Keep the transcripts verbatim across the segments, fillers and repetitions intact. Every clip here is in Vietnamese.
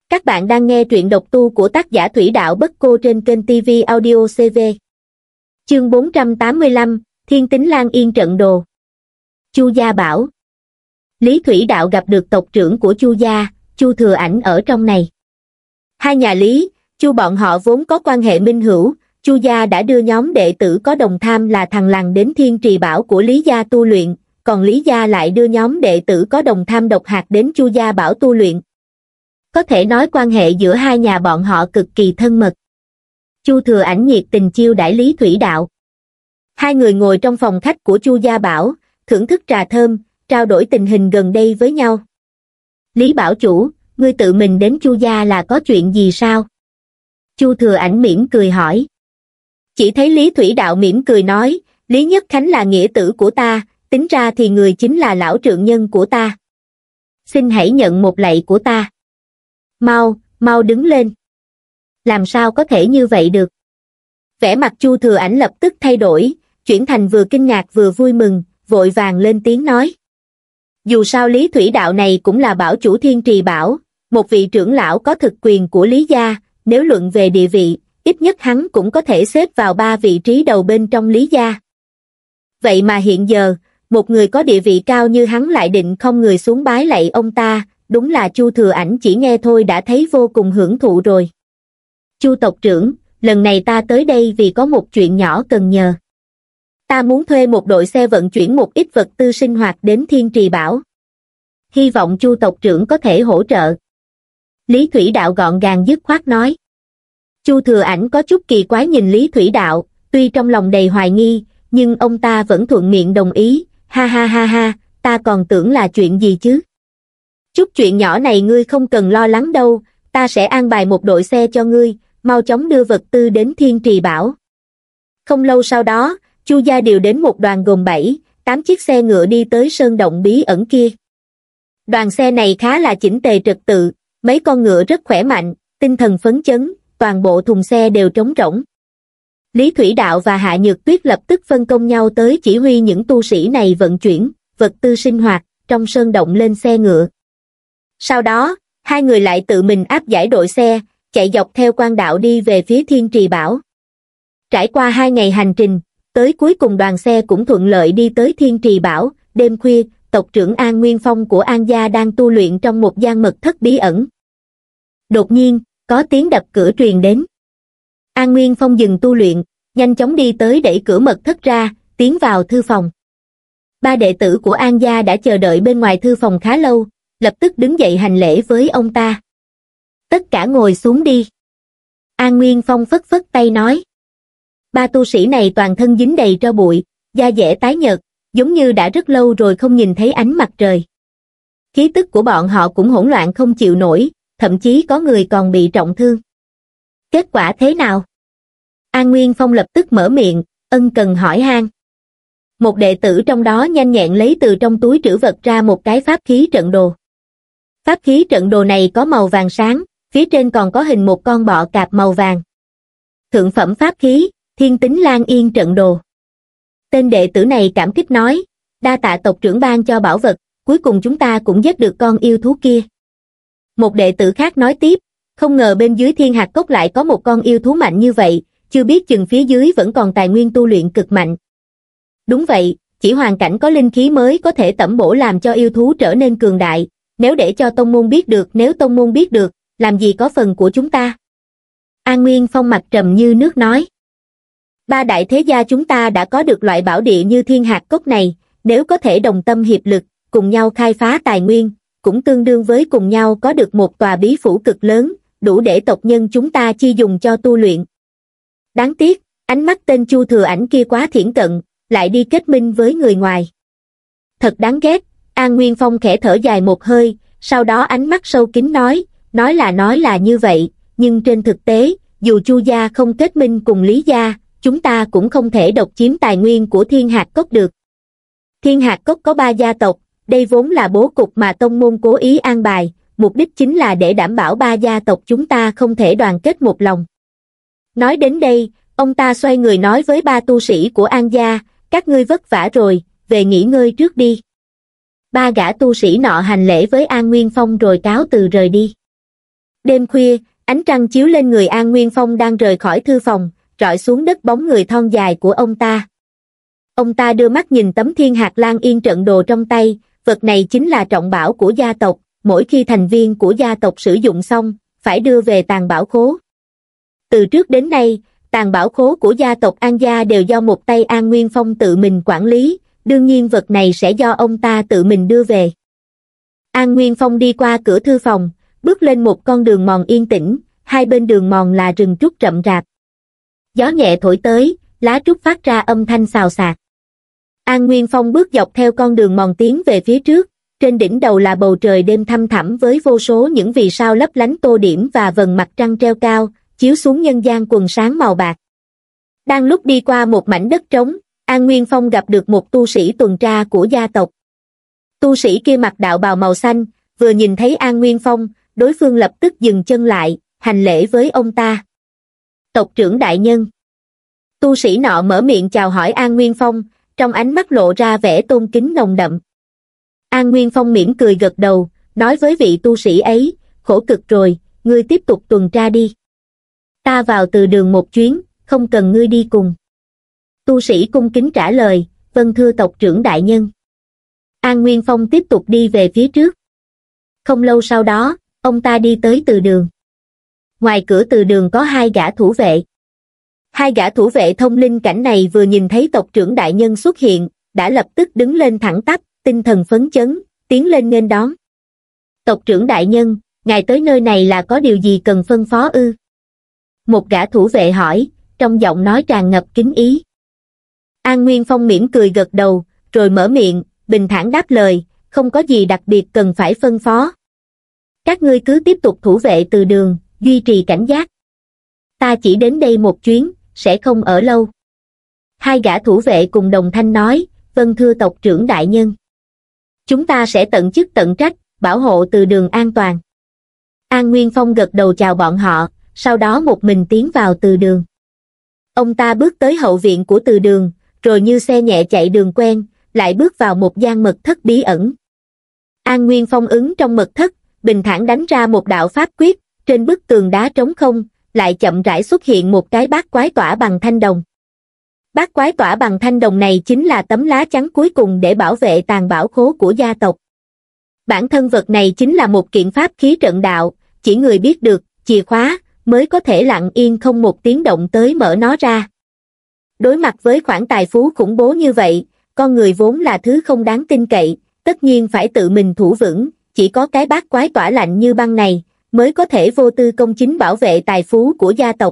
Các bạn đang nghe truyện độc tu của tác giả Thủy Đạo Bất Cô trên kênh ti vi Audio xê vê. Chương bốn trăm tám mươi lăm, Thiên Tính Lang Yên trận đồ. Chu Gia bảo. Lý Thủy Đạo gặp được tộc trưởng của Chu gia, Chu Thừa Ảnh ở trong này. Hai nhà Lý, Chu bọn họ vốn có quan hệ minh hữu, Chu gia đã đưa nhóm đệ tử có đồng tham là thằng Lằn đến Thiên Trì Bảo của Lý gia tu luyện, còn Lý gia lại đưa nhóm đệ tử có đồng tham độc hạt đến Chu gia bảo tu luyện. Có thể nói quan hệ giữa hai nhà bọn họ cực kỳ thân mật. Chu Thừa Ảnh nhiệt tình chiêu đãi Lý Thủy Đạo. Hai người ngồi trong phòng khách của Chu gia bảo, thưởng thức trà thơm, trao đổi tình hình gần đây với nhau. Lý bảo chủ, ngươi tự mình đến Chu gia là có chuyện gì sao? Chu Thừa Ảnh mỉm cười hỏi. Chỉ thấy Lý Thủy Đạo mỉm cười nói, Lý Nhất Khánh là nghĩa tử của ta, tính ra thì người chính là lão trượng nhân của ta. Xin hãy nhận một lạy của ta. Mau, mau đứng lên. Làm sao có thể như vậy được? Vẻ mặt Chu Thừa Ảnh lập tức thay đổi, chuyển thành vừa kinh ngạc vừa vui mừng, vội vàng lên tiếng nói. Dù sao Lý Thủy Đạo này cũng là bảo chủ Thiên Trì Bảo, một vị trưởng lão có thực quyền của Lý gia, nếu luận về địa vị, ít nhất hắn cũng có thể xếp vào ba vị trí đầu bên trong Lý gia. Vậy mà hiện giờ, một người có địa vị cao như hắn lại định không người xuống bái lạy ông ta, đúng là Chu Thừa Ảnh chỉ nghe thôi đã thấy vô cùng hưởng thụ rồi. Chu tộc trưởng, lần này ta tới đây vì có một chuyện nhỏ cần nhờ. Ta muốn thuê một đội xe vận chuyển một ít vật tư sinh hoạt đến Thiên Trì Bảo. Hy vọng Chu tộc trưởng có thể hỗ trợ. Lý Thủy Đạo gọn gàng dứt khoát nói. Chu Thừa Ảnh có chút kỳ quái nhìn Lý Thủy Đạo, tuy trong lòng đầy hoài nghi, nhưng ông ta vẫn thuận miệng đồng ý, ha ha ha ha, ta còn tưởng là chuyện gì chứ. Chút chuyện nhỏ này ngươi không cần lo lắng đâu, ta sẽ an bài một đội xe cho ngươi, mau chóng đưa vật tư đến Thiên Trì Bảo. Không lâu sau đó, Chu gia điều đến một đoàn gồm bảy, tám chiếc xe ngựa đi tới sơn động bí ẩn kia. Đoàn xe này khá là chỉnh tề trật tự, mấy con ngựa rất khỏe mạnh, tinh thần phấn chấn, toàn bộ thùng xe đều trống rỗng. Lý Thủy Đạo và Hạ Nhược Tuyết lập tức phân công nhau tới chỉ huy những tu sĩ này vận chuyển vật tư sinh hoạt trong sơn động lên xe ngựa. Sau đó, hai người lại tự mình áp giải đội xe, chạy dọc theo quan đạo đi về phía Thiên Trì Bảo. Trải qua hai ngày hành trình, tới cuối cùng đoàn xe cũng thuận lợi đi tới Thiên Trì Bảo. Đêm khuya, tộc trưởng An Nguyên Phong của An gia đang tu luyện trong một gian mật thất bí ẩn. Đột nhiên, có tiếng đập cửa truyền đến. An Nguyên Phong dừng tu luyện, nhanh chóng đi tới đẩy cửa mật thất ra, tiến vào thư phòng. Ba đệ tử của An gia đã chờ đợi bên ngoài thư phòng khá lâu, lập tức đứng dậy hành lễ với ông ta. Tất cả ngồi xuống đi. An Nguyên Phong phất phất tay nói. Ba tu sĩ này toàn thân dính đầy tro bụi, da dẻ tái nhợt, giống như đã rất lâu rồi không nhìn thấy ánh mặt trời. Khí tức của bọn họ cũng hỗn loạn không chịu nổi, thậm chí có người còn bị trọng thương. Kết quả thế nào? An Nguyên Phong lập tức mở miệng, ân cần hỏi han. Một đệ tử trong đó nhanh nhẹn lấy từ trong túi trữ vật ra một cái pháp khí trận đồ. Pháp khí trận đồ này có màu vàng sáng, phía trên còn có hình một con bọ cạp màu vàng. Thượng phẩm pháp khí, Thiên Tính Lang Yên trận đồ. Tên đệ tử này cảm kích nói, đa tạ tộc trưởng ban cho bảo vật, cuối cùng chúng ta cũng giết được con yêu thú kia. Một đệ tử khác nói tiếp, không ngờ bên dưới Thiên Hạt Cốc lại có một con yêu thú mạnh như vậy, chưa biết chừng phía dưới vẫn còn tài nguyên tu luyện cực mạnh. Đúng vậy, chỉ hoàn cảnh có linh khí mới có thể tẩm bổ làm cho yêu thú trở nên cường đại, nếu để cho tông môn biết được, nếu tông môn biết được, làm gì có phần của chúng ta. An Nguyên Phong mặt trầm như nước nói. Ba đại thế gia chúng ta đã có được loại bảo địa như Thiên Hạt Cốc này, nếu có thể đồng tâm hiệp lực, cùng nhau khai phá tài nguyên, cũng tương đương với cùng nhau có được một tòa bí phủ cực lớn, đủ để tộc nhân chúng ta chi dùng cho tu luyện. Đáng tiếc, ánh mắt tên Chu Thừa Ảnh kia quá thiển cận, lại đi kết minh với người ngoài. Thật đáng ghét. An Nguyên Phong khẽ thở dài một hơi, sau đó ánh mắt sâu kín nói, nói là nói là như vậy, nhưng trên thực tế, dù Chu gia không kết minh cùng Lý gia, chúng ta cũng không thể độc chiếm tài nguyên của Thiên Hạt Cốc được. Thiên Hạt Cốc có ba gia tộc, đây vốn là bố cục mà tông môn cố ý an bài, mục đích chính là để đảm bảo ba gia tộc chúng ta không thể đoàn kết một lòng. Nói đến đây, ông ta xoay người nói với ba tu sĩ của An gia, các ngươi vất vả rồi, về nghỉ ngơi trước đi. Ba gã tu sĩ nọ hành lễ với An Nguyên Phong rồi cáo từ rời đi. Đêm khuya, ánh trăng chiếu lên người An Nguyên Phong đang rời khỏi thư phòng, rọi xuống đất bóng người thon dài của ông ta. Ông ta đưa mắt nhìn tấm Thiên Hạt Lang Yên trận đồ trong tay, vật này chính là trọng bảo của gia tộc, mỗi khi thành viên của gia tộc sử dụng xong, phải đưa về tàng bảo khố. Từ trước đến nay, tàng bảo khố của gia tộc An gia đều do một tay An Nguyên Phong tự mình quản lý, đương nhiên vật này sẽ do ông ta tự mình đưa về. An Nguyên Phong đi qua cửa thư phòng, bước lên một con đường mòn yên tĩnh, hai bên đường mòn là rừng trúc rậm rạp. Gió nhẹ thổi tới, lá trúc phát ra âm thanh xào xạc. An Nguyên Phong bước dọc theo con đường mòn tiến về phía trước, trên đỉnh đầu là bầu trời đêm thăm thẳm với vô số những vì sao lấp lánh tô điểm và vầng mặt trăng treo cao, chiếu xuống nhân gian quần sáng màu bạc. Đang lúc đi qua một mảnh đất trống, An Nguyên Phong gặp được một tu sĩ tuần tra của gia tộc. Tu sĩ kia mặc đạo bào màu xanh, vừa nhìn thấy An Nguyên Phong, đối phương lập tức dừng chân lại, hành lễ với ông ta. Tộc trưởng đại nhân. Tu sĩ nọ mở miệng chào hỏi An Nguyên Phong, trong ánh mắt lộ ra vẻ tôn kính nồng đậm. An Nguyên Phong mỉm cười gật đầu, nói với vị tu sĩ ấy, khổ cực rồi, ngươi tiếp tục tuần tra đi. Ta vào từ đường một chuyến, không cần ngươi đi cùng. Tu sĩ cung kính trả lời, vâng thưa tộc trưởng đại nhân. An Nguyên Phong tiếp tục đi về phía trước. Không lâu sau đó, ông ta đi tới từ đường. Ngoài cửa từ đường có hai gã thủ vệ. Hai gã thủ vệ thông linh cảnh này vừa nhìn thấy tộc trưởng đại nhân xuất hiện, đã lập tức đứng lên thẳng tắp, tinh thần phấn chấn, tiến lên nghênh đón. Tộc trưởng đại nhân, ngài tới nơi này là có điều gì cần phân phó ư? Một gã thủ vệ hỏi, trong giọng nói tràn ngập kính ý. An Nguyên Phong mỉm cười gật đầu, rồi mở miệng, bình thản đáp lời, không có gì đặc biệt cần phải phân phó. Các ngươi cứ tiếp tục thủ vệ từ đường, duy trì cảnh giác. Ta chỉ đến đây một chuyến, sẽ không ở lâu. Hai gã thủ vệ cùng đồng thanh nói, vâng thưa tộc trưởng đại nhân. Chúng ta sẽ tận chức tận trách, bảo hộ từ đường an toàn. An Nguyên Phong gật đầu chào bọn họ, sau đó một mình tiến vào từ đường. Ông ta bước tới hậu viện của từ đường, rồi như xe nhẹ chạy đường quen, lại bước vào một gian mật thất bí ẩn. An Nguyên Phong ứng trong mật thất, bình thản đánh ra một đạo pháp quyết, trên bức tường đá trống không, lại chậm rãi xuất hiện một cái bát quái tỏa bằng thanh đồng. Bát quái tỏa bằng thanh đồng này chính là tấm lá chắn cuối cùng để bảo vệ tàng bảo khố của gia tộc. Bản thân vật này chính là một kiện pháp khí trận đạo, chỉ người biết được chìa khóa mới có thể lặng yên không một tiếng động tới mở nó ra. Đối mặt với khoản tài phú khủng bố như vậy, con người vốn là thứ không đáng tin cậy, tất nhiên phải tự mình thủ vững, chỉ có cái bát quái tỏa lạnh như băng này mới có thể vô tư công chính bảo vệ tài phú của gia tộc.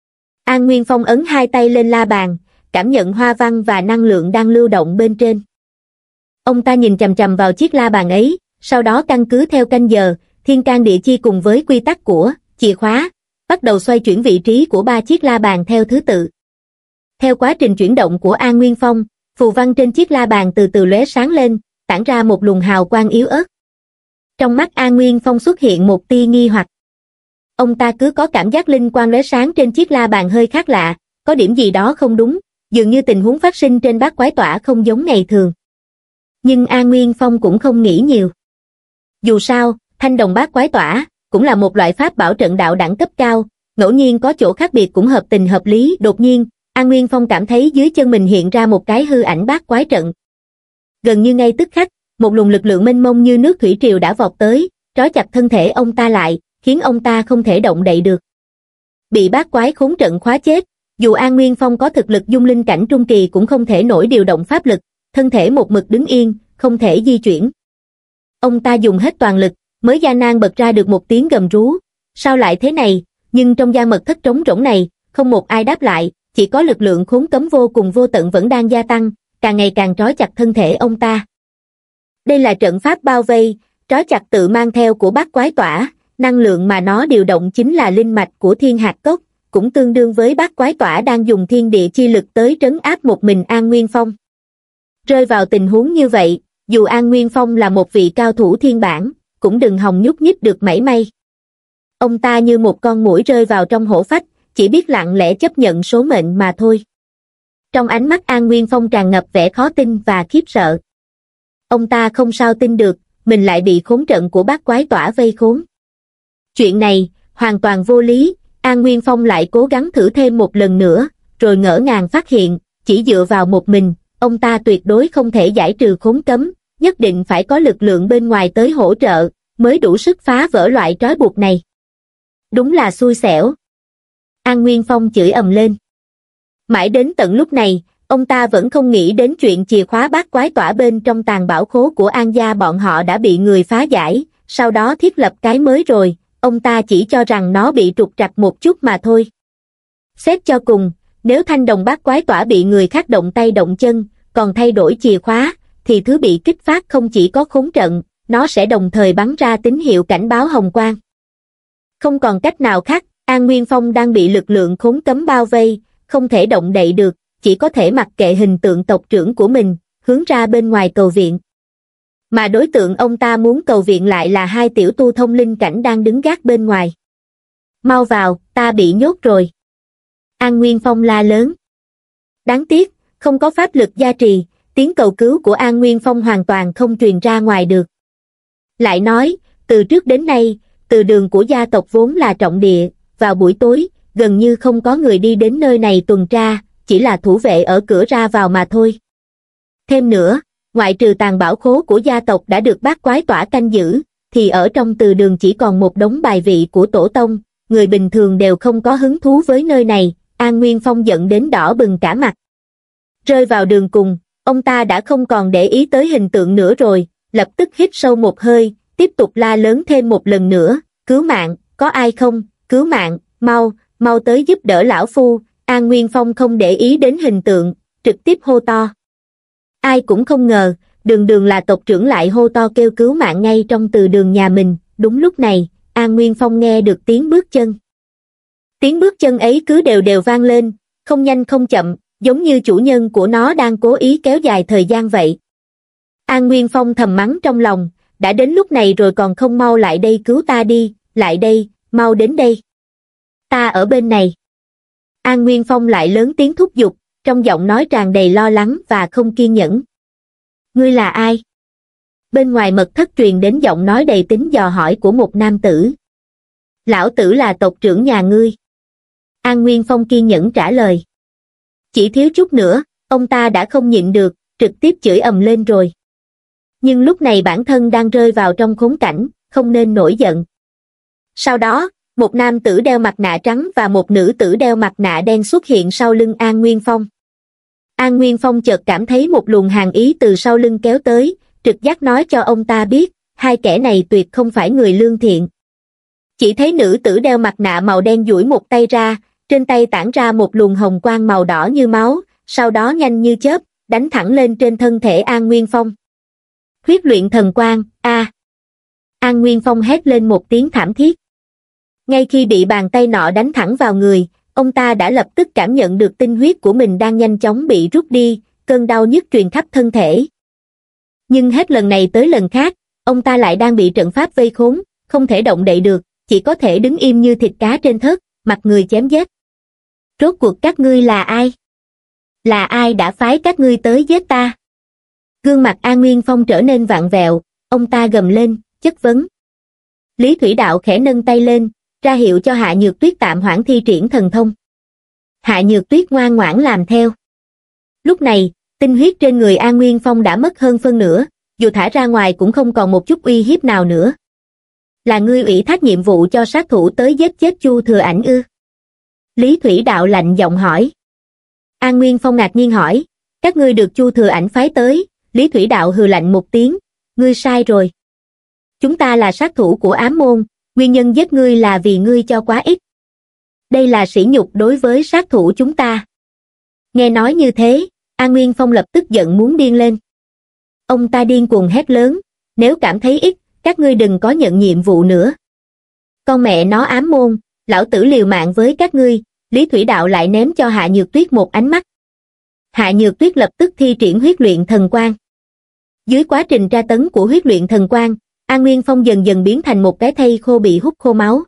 An Nguyên Phong ấn hai tay lên la bàn, cảm nhận hoa văn và năng lượng đang lưu động bên trên. Ông ta nhìn chằm chằm vào chiếc la bàn ấy, sau đó căn cứ theo canh giờ, thiên can địa chi cùng với quy tắc của chìa khóa, bắt đầu xoay chuyển vị trí của ba chiếc la bàn theo thứ tự. Theo quá trình chuyển động của An Nguyên Phong, phù văn trên chiếc la bàn từ từ lóe sáng lên, tản ra một luồng hào quang yếu ớt. Trong mắt An Nguyên Phong xuất hiện một tia nghi hoặc. Ông ta cứ có cảm giác linh quang lóe sáng trên chiếc la bàn hơi khác lạ, có điểm gì đó không đúng, dường như tình huống phát sinh trên bát quái tỏa không giống ngày thường. Nhưng An Nguyên Phong cũng không nghĩ nhiều. Dù sao, thanh đồng bát quái tỏa cũng là một loại pháp bảo trận đạo đẳng cấp cao, ngẫu nhiên có chỗ khác biệt cũng hợp tình hợp lý. Đột nhiên, An Nguyên Phong cảm thấy dưới chân mình hiện ra một cái hư ảnh bát quái trận. Gần như ngay tức khắc, một luồng lực lượng mênh mông như nước thủy triều đã vọt tới, trói chặt thân thể ông ta lại, khiến ông ta không thể động đậy được. Bị bát quái khốn trận khóa chết, dù An Nguyên Phong có thực lực dung linh cảnh trung kỳ cũng không thể nổi điều động pháp lực, thân thể một mực đứng yên, không thể di chuyển. Ông ta dùng hết toàn lực, mới gian nan bật ra được một tiếng gầm rú, sao lại thế này, nhưng trong gian mật thất trống rỗng này, không một ai đáp lại, chỉ có lực lượng khốn cấm vô cùng vô tận vẫn đang gia tăng, càng ngày càng trói chặt thân thể ông ta. Đây là trận pháp bao vây, trói chặt tự mang theo của bát quái tỏa, năng lượng mà nó điều động chính là linh mạch của thiên hạt cốc, cũng tương đương với bát quái tỏa đang dùng thiên địa chi lực tới trấn áp một mình An Nguyên Phong. Rơi vào tình huống như vậy, dù An Nguyên Phong là một vị cao thủ thiên bản, cũng đừng hòng nhúc nhích được mảy may. Ông ta như một con muỗi rơi vào trong hổ phách, chỉ biết lặng lẽ chấp nhận số mệnh mà thôi. Trong ánh mắt An Nguyên Phong tràn ngập vẻ khó tin và khiếp sợ. Ông ta không sao tin được, mình lại bị khốn trận của bát quái tỏa vây khốn. Chuyện này, hoàn toàn vô lý, An Nguyên Phong lại cố gắng thử thêm một lần nữa, rồi ngỡ ngàng phát hiện, chỉ dựa vào một mình, ông ta tuyệt đối không thể giải trừ khốn cấm, nhất định phải có lực lượng bên ngoài tới hỗ trợ, mới đủ sức phá vỡ loại trói buộc này. Đúng là xui xẻo. An Nguyên Phong chửi ầm lên. Mãi đến tận lúc này, ông ta vẫn không nghĩ đến chuyện chìa khóa bát quái tỏa bên trong tàng bảo khố của An gia bọn họ đã bị người phá giải, sau đó thiết lập cái mới rồi, ông ta chỉ cho rằng nó bị trục trặc một chút mà thôi. Xét cho cùng, nếu thanh đồng bát quái tỏa bị người khác động tay động chân, còn thay đổi chìa khóa, thì thứ bị kích phát không chỉ có khốn trận, nó sẽ đồng thời bắn ra tín hiệu cảnh báo hồng quang. Không còn cách nào khác, An Nguyên Phong đang bị lực lượng khốn cấm bao vây, không thể động đậy được, chỉ có thể mặc kệ hình tượng tộc trưởng của mình, hướng ra bên ngoài cầu viện. Mà đối tượng ông ta muốn cầu viện lại là hai tiểu tu thông linh cảnh đang đứng gác bên ngoài. Mau vào, ta bị nhốt rồi. An Nguyên Phong la lớn. Đáng tiếc, không có pháp lực gia trì, tiếng cầu cứu của An Nguyên Phong hoàn toàn không truyền ra ngoài được. Lại nói, từ trước đến nay, từ đường của gia tộc vốn là trọng địa, vào buổi tối, gần như không có người đi đến nơi này tuần tra, chỉ là thủ vệ ở cửa ra vào mà thôi. Thêm nữa, ngoại trừ tàng bảo khố của gia tộc đã được bát quái tỏa canh giữ, thì ở trong từ đường chỉ còn một đống bài vị của tổ tông, người bình thường đều không có hứng thú với nơi này. An Nguyên Phong giận đến đỏ bừng cả mặt. Rơi vào đường cùng, ông ta đã không còn để ý tới hình tượng nữa rồi, lập tức hít sâu một hơi, tiếp tục la lớn thêm một lần nữa, cứu mạng, có ai không, cứu mạng, mau, mau tới giúp đỡ lão phu. An Nguyên Phong không để ý đến hình tượng, trực tiếp hô to. Ai cũng không ngờ, đường đường là tộc trưởng lại hô to kêu cứu mạng ngay trong từ đường nhà mình. Đúng lúc này, An Nguyên Phong nghe được tiếng bước chân. Tiếng bước chân ấy cứ đều đều vang lên, không nhanh không chậm, giống như chủ nhân của nó đang cố ý kéo dài thời gian vậy. An Nguyên Phong thầm mắng trong lòng, đã đến lúc này rồi còn không mau lại đây cứu ta đi, lại đây, mau đến đây. Ta ở bên này. An Nguyên Phong lại lớn tiếng thúc giục, trong giọng nói tràn đầy lo lắng và không kiên nhẫn. Ngươi là ai? Bên ngoài mật thất truyền đến giọng nói đầy tính dò hỏi của một nam tử. Lão tử là tộc trưởng nhà ngươi. An Nguyên Phong kiên nhẫn trả lời. Chỉ thiếu chút nữa, ông ta đã không nhịn được, trực tiếp chửi ầm lên rồi. Nhưng lúc này bản thân đang rơi vào trong khốn cảnh, không nên nổi giận. Sau đó, một nam tử đeo mặt nạ trắng và một nữ tử đeo mặt nạ đen xuất hiện sau lưng An Nguyên Phong. An Nguyên Phong chợt cảm thấy một luồng hàn ý từ sau lưng kéo tới, trực giác nói cho ông ta biết, hai kẻ này tuyệt không phải người lương thiện. Chỉ thấy nữ tử đeo mặt nạ màu đen duỗi một tay ra, trên tay tản ra một luồng hồng quang màu đỏ như máu, sau đó nhanh như chớp, đánh thẳng lên trên thân thể An Nguyên Phong. Huyết luyện thần quang, a! À. An Nguyên Phong hét lên một tiếng thảm thiết. Ngay khi bị bàn tay nọ đánh thẳng vào người, ông ta đã lập tức cảm nhận được tinh huyết của mình đang nhanh chóng bị rút đi, cơn đau nhức truyền khắp thân thể. Nhưng hết lần này tới lần khác, ông ta lại đang bị trận pháp vây khốn, không thể động đậy được, chỉ có thể đứng im như thịt cá trên thớt, mặt người chém giết. Rốt cuộc các ngươi là ai? Là ai đã phái các ngươi tới giết ta? Gương mặt An Nguyên Phong trở nên vặn vẹo, ông ta gầm lên, chất vấn. Lý Thủy Đạo khẽ nâng tay lên, ra hiệu cho Hạ Nhược Tuyết tạm hoãn thi triển thần thông. Hạ Nhược Tuyết ngoan ngoãn làm theo. Lúc này, tinh huyết trên người An Nguyên Phong đã mất hơn phân nửa, dù thả ra ngoài cũng không còn một chút uy hiếp nào nữa. Là ngươi ủy thác nhiệm vụ cho sát thủ tới giết chết Chu Thừa Ảnh ư? Lý Thủy Đạo lạnh giọng hỏi. An Nguyên Phong ngạc nhiên hỏi, các ngươi được Chu Thừa Ảnh phái tới. Lý Thủy Đạo hừ lạnh một tiếng, ngươi sai rồi. Chúng ta là sát thủ của ám môn, nguyên nhân giết ngươi là vì ngươi cho quá ít. Đây là sỉ nhục đối với sát thủ chúng ta. Nghe nói như thế, An Nguyên Phong lập tức giận muốn điên lên. Ông ta điên cuồng hét lớn, nếu cảm thấy ít, các ngươi đừng có nhận nhiệm vụ nữa. Con mẹ nó ám môn, lão tử liều mạng với các ngươi. Lý Thủy Đạo lại ném cho Hạ Nhược Tuyết một ánh mắt. Hạ Nhược Tuyết lập tức thi triển huyết luyện thần quang. Dưới quá trình tra tấn của huyết luyện thần quang, An Nguyên Phong dần dần biến thành một cái thây khô bị hút khô máu.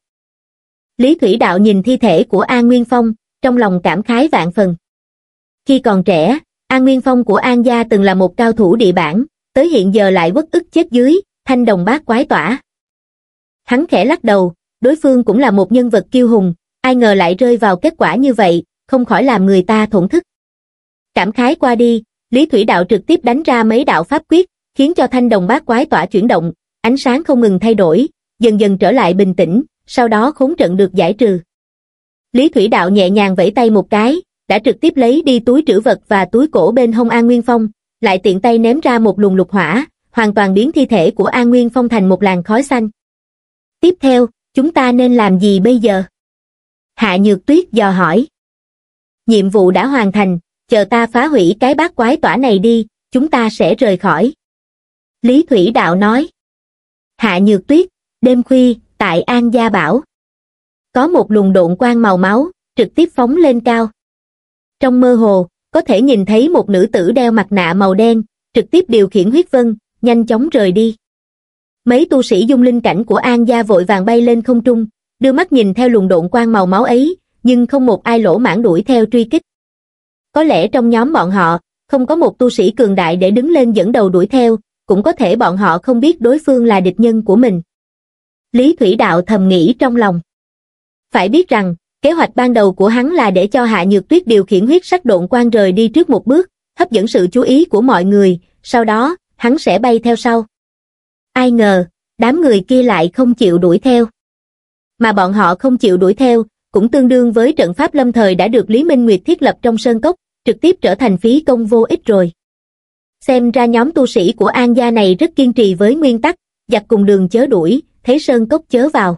Lý Thủy Đạo nhìn thi thể của An Nguyên Phong, trong lòng cảm khái vạn phần. Khi còn trẻ, An Nguyên Phong của An gia từng là một cao thủ địa bản, tới hiện giờ lại uất ức chết dưới thanh đồng bát quái tỏa. Hắn khẽ lắc đầu, đối phương cũng là một nhân vật kiêu hùng, ai ngờ lại rơi vào kết quả như vậy, không khỏi làm người ta thổn thức. Cảm khái qua đi, Lý Thủy Đạo trực tiếp đánh ra mấy đạo pháp quyết, khiến cho thanh đồng bát quái tỏa chuyển động, ánh sáng không ngừng thay đổi, dần dần trở lại bình tĩnh, sau đó khốn trận được giải trừ. Lý Thủy Đạo nhẹ nhàng vẫy tay một cái, đã trực tiếp lấy đi túi trữ vật và túi cổ bên hông An Nguyên Phong, lại tiện tay ném ra một luồng lục hỏa, hoàn toàn biến thi thể của An Nguyên Phong thành một làn khói xanh. Tiếp theo, chúng ta nên làm gì bây giờ? Hạ Nhược Tuyết dò hỏi. Nhiệm vụ đã hoàn thành, chờ ta phá hủy cái bát quái tỏa này đi, chúng ta sẽ rời khỏi. Lý Thủy Đạo nói. Hạ Nhược Tuyết, đêm khuya, tại An Gia Bảo. Có một luồng độn quang màu máu, trực tiếp phóng lên cao. Trong mơ hồ, có thể nhìn thấy một nữ tử đeo mặt nạ màu đen, trực tiếp điều khiển huyết vân, nhanh chóng rời đi. Mấy tu sĩ dung linh cảnh của An Gia vội vàng bay lên không trung, đưa mắt nhìn theo luồng độn quang màu máu ấy, nhưng không một ai lỗ mãng đuổi theo truy kích. Có lẽ trong nhóm bọn họ, không có một tu sĩ cường đại để đứng lên dẫn đầu đuổi theo, cũng có thể bọn họ không biết đối phương là địch nhân của mình. Lý Thủy Đạo thầm nghĩ trong lòng. Phải biết rằng, kế hoạch ban đầu của hắn là để cho Hạ Nhược Tuyết điều khiển huyết sắc độn quang rời đi trước một bước, hấp dẫn sự chú ý của mọi người, sau đó, hắn sẽ bay theo sau. Ai ngờ, đám người kia lại không chịu đuổi theo. Mà bọn họ không chịu đuổi theo, cũng tương đương với trận pháp lâm thời đã được Lý Minh Nguyệt thiết lập trong sơn cốc, trực tiếp trở thành phí công vô ích rồi. Xem ra nhóm tu sĩ của An Gia này rất kiên trì với nguyên tắc, giặc cùng đường chớ đuổi, thấy sơn cốc chớ vào.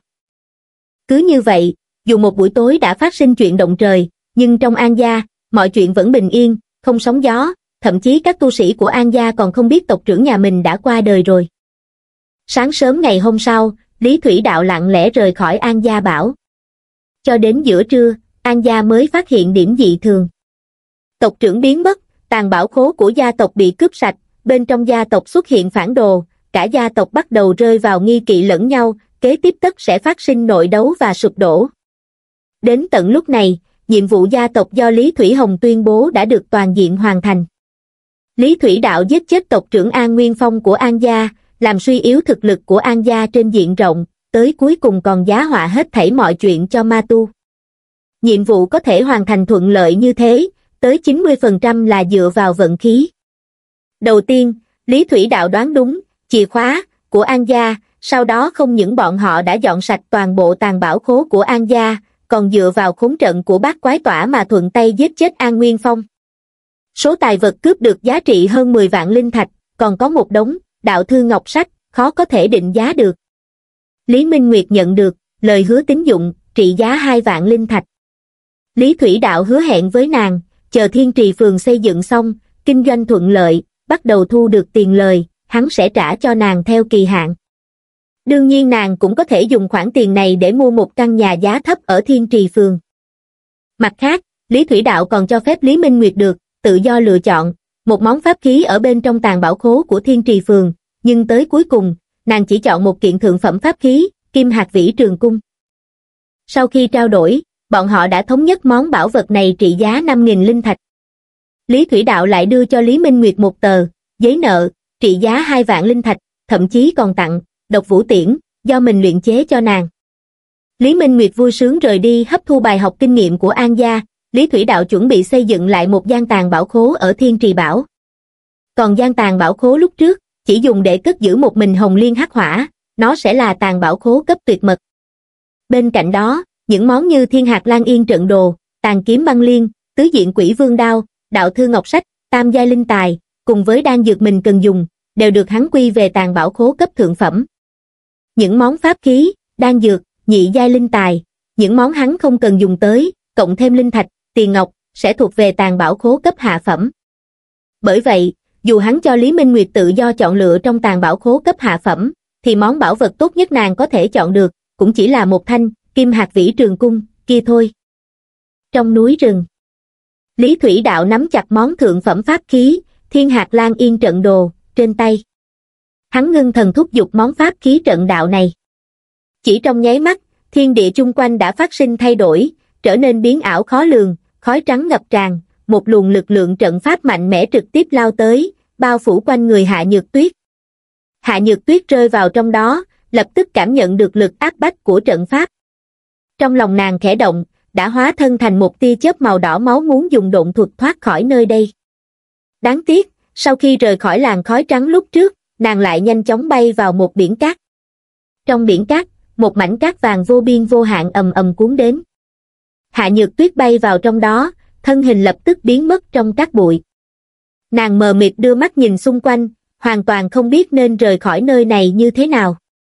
Cứ như vậy, dù một buổi tối đã phát sinh chuyện động trời, nhưng trong An Gia, mọi chuyện vẫn bình yên, không sóng gió, thậm chí các tu sĩ của An Gia còn không biết tộc trưởng nhà mình đã qua đời rồi. Sáng sớm ngày hôm sau, Lý Thủy Đạo lặng lẽ rời khỏi An Gia Bảo. Cho đến giữa trưa, An Gia mới phát hiện điểm dị thường. Tộc trưởng biến mất, tàn bảo khố của gia tộc bị cướp sạch, bên trong gia tộc xuất hiện phản đồ, cả gia tộc bắt đầu rơi vào nghi kỵ lẫn nhau, kế tiếp tất sẽ phát sinh nội đấu và sụp đổ. Đến tận lúc này, nhiệm vụ gia tộc do Lý Thủy Hồng tuyên bố đã được toàn diện hoàn thành. Lý Thủy Đạo giết chết tộc trưởng An Nguyên Phong của An Gia, làm suy yếu thực lực của An Gia trên diện rộng, tới cuối cùng còn giá họa hết thảy mọi chuyện cho ma tu. Nhiệm vụ có thể hoàn thành thuận lợi như thế, tới chín mươi phần trăm là dựa vào vận khí. Đầu tiên, Lý Thủy Đạo đoán đúng, chìa khóa của An Gia, sau đó không những bọn họ đã dọn sạch toàn bộ tàn bảo khố của An Gia, còn dựa vào khốn trận của bát quái tỏa mà thuận tay giết chết An Nguyên Phong. Số tài vật cướp được giá trị hơn mười vạn linh thạch, còn có một đống đạo thư ngọc sách, khó có thể định giá được. Lý Minh Nguyệt nhận được lời hứa tín dụng, trị giá hai vạn linh thạch. Lý Thủy Đạo hứa hẹn với nàng, chờ Thiên Trì Phường xây dựng xong, kinh doanh thuận lợi, bắt đầu thu được tiền lời, hắn sẽ trả cho nàng theo kỳ hạn. Đương nhiên nàng cũng có thể dùng khoản tiền này để mua một căn nhà giá thấp ở Thiên Trì Phường. Mặt khác, Lý Thủy Đạo còn cho phép Lý Minh Nguyệt được tự do lựa chọn một món pháp khí ở bên trong tàn bảo khố của Thiên Trì Phường, nhưng tới cuối cùng, nàng chỉ chọn một kiện thượng phẩm pháp khí, Kim Hạt Vĩ Trường Cung. Sau khi trao đổi, bọn họ đã thống nhất món bảo vật này trị giá năm nghìn linh thạch. Lý Thủy Đạo lại đưa cho Lý Minh Nguyệt một tờ giấy nợ, trị giá hai vạn linh thạch, thậm chí còn tặng độc vũ tiễn, do mình luyện chế cho nàng. Lý Minh Nguyệt vui sướng rời đi hấp thu bài học kinh nghiệm của An Gia. Lý Thủy Đạo chuẩn bị xây dựng lại một gian tàn bảo khố ở Thiên Trì Bảo. Còn gian tàn bảo khố lúc trước, chỉ dùng để cất giữ một mình Hồng Liên Hắc Hỏa, nó sẽ là tàn bảo khố cấp tuyệt mật. Bên cạnh đó, những món như Thiên Hạt Lan Yên trận đồ, Tàn Kiếm Băng Liên, Tứ Diện Quỷ Vương Đao, Đạo Thư Ngọc Sách, Tam Giai Linh Tài, cùng với đan dược mình cần dùng, đều được hắn quy về tàn bảo khố cấp thượng phẩm. Những món pháp khí, đan dược, nhị giai linh tài, những món hắn không cần dùng tới, cộng thêm linh thạch, tiền ngọc, sẽ thuộc về tàn bảo khố cấp hạ phẩm. Bởi vậy, dù hắn cho Lý Minh Nguyệt tự do chọn lựa trong tàn bảo khố cấp hạ phẩm, thì món bảo vật tốt nhất nàng có thể chọn được, cũng chỉ là một thanh Kim Hạt Vĩ Trường Cung kia thôi. Trong núi rừng, Lý Thủy Đạo nắm chặt món thượng phẩm pháp khí, Thiên Hạt Lan Yên trận đồ, trên tay. Hắn ngưng thần thúc giục món pháp khí trận đạo này. Chỉ trong nháy mắt, thiên địa chung quanh đã phát sinh thay đổi, trở nên biến ảo khó lường, khói trắng ngập tràn, một luồng lực lượng trận pháp mạnh mẽ trực tiếp lao tới, bao phủ quanh người Hạ Nhược Tuyết. Hạ Nhược Tuyết rơi vào trong đó, lập tức cảm nhận được lực áp bách của trận pháp. Trong lòng nàng khẽ động, đã hóa thân thành một tia chớp màu đỏ máu muốn dùng độn thuật thoát khỏi nơi đây. Đáng tiếc, sau khi rời khỏi làn khói trắng lúc trước, nàng lại nhanh chóng bay vào một biển cát. Trong biển cát, một mảnh cát vàng vô biên vô hạn ầm ầm cuốn đến. Hạ Nhược Tuyết bay vào trong đó, thân hình lập tức biến mất trong cát bụi. Nàng mờ mịt đưa mắt nhìn xung quanh, hoàn toàn không biết nên rời khỏi nơi này như thế nào.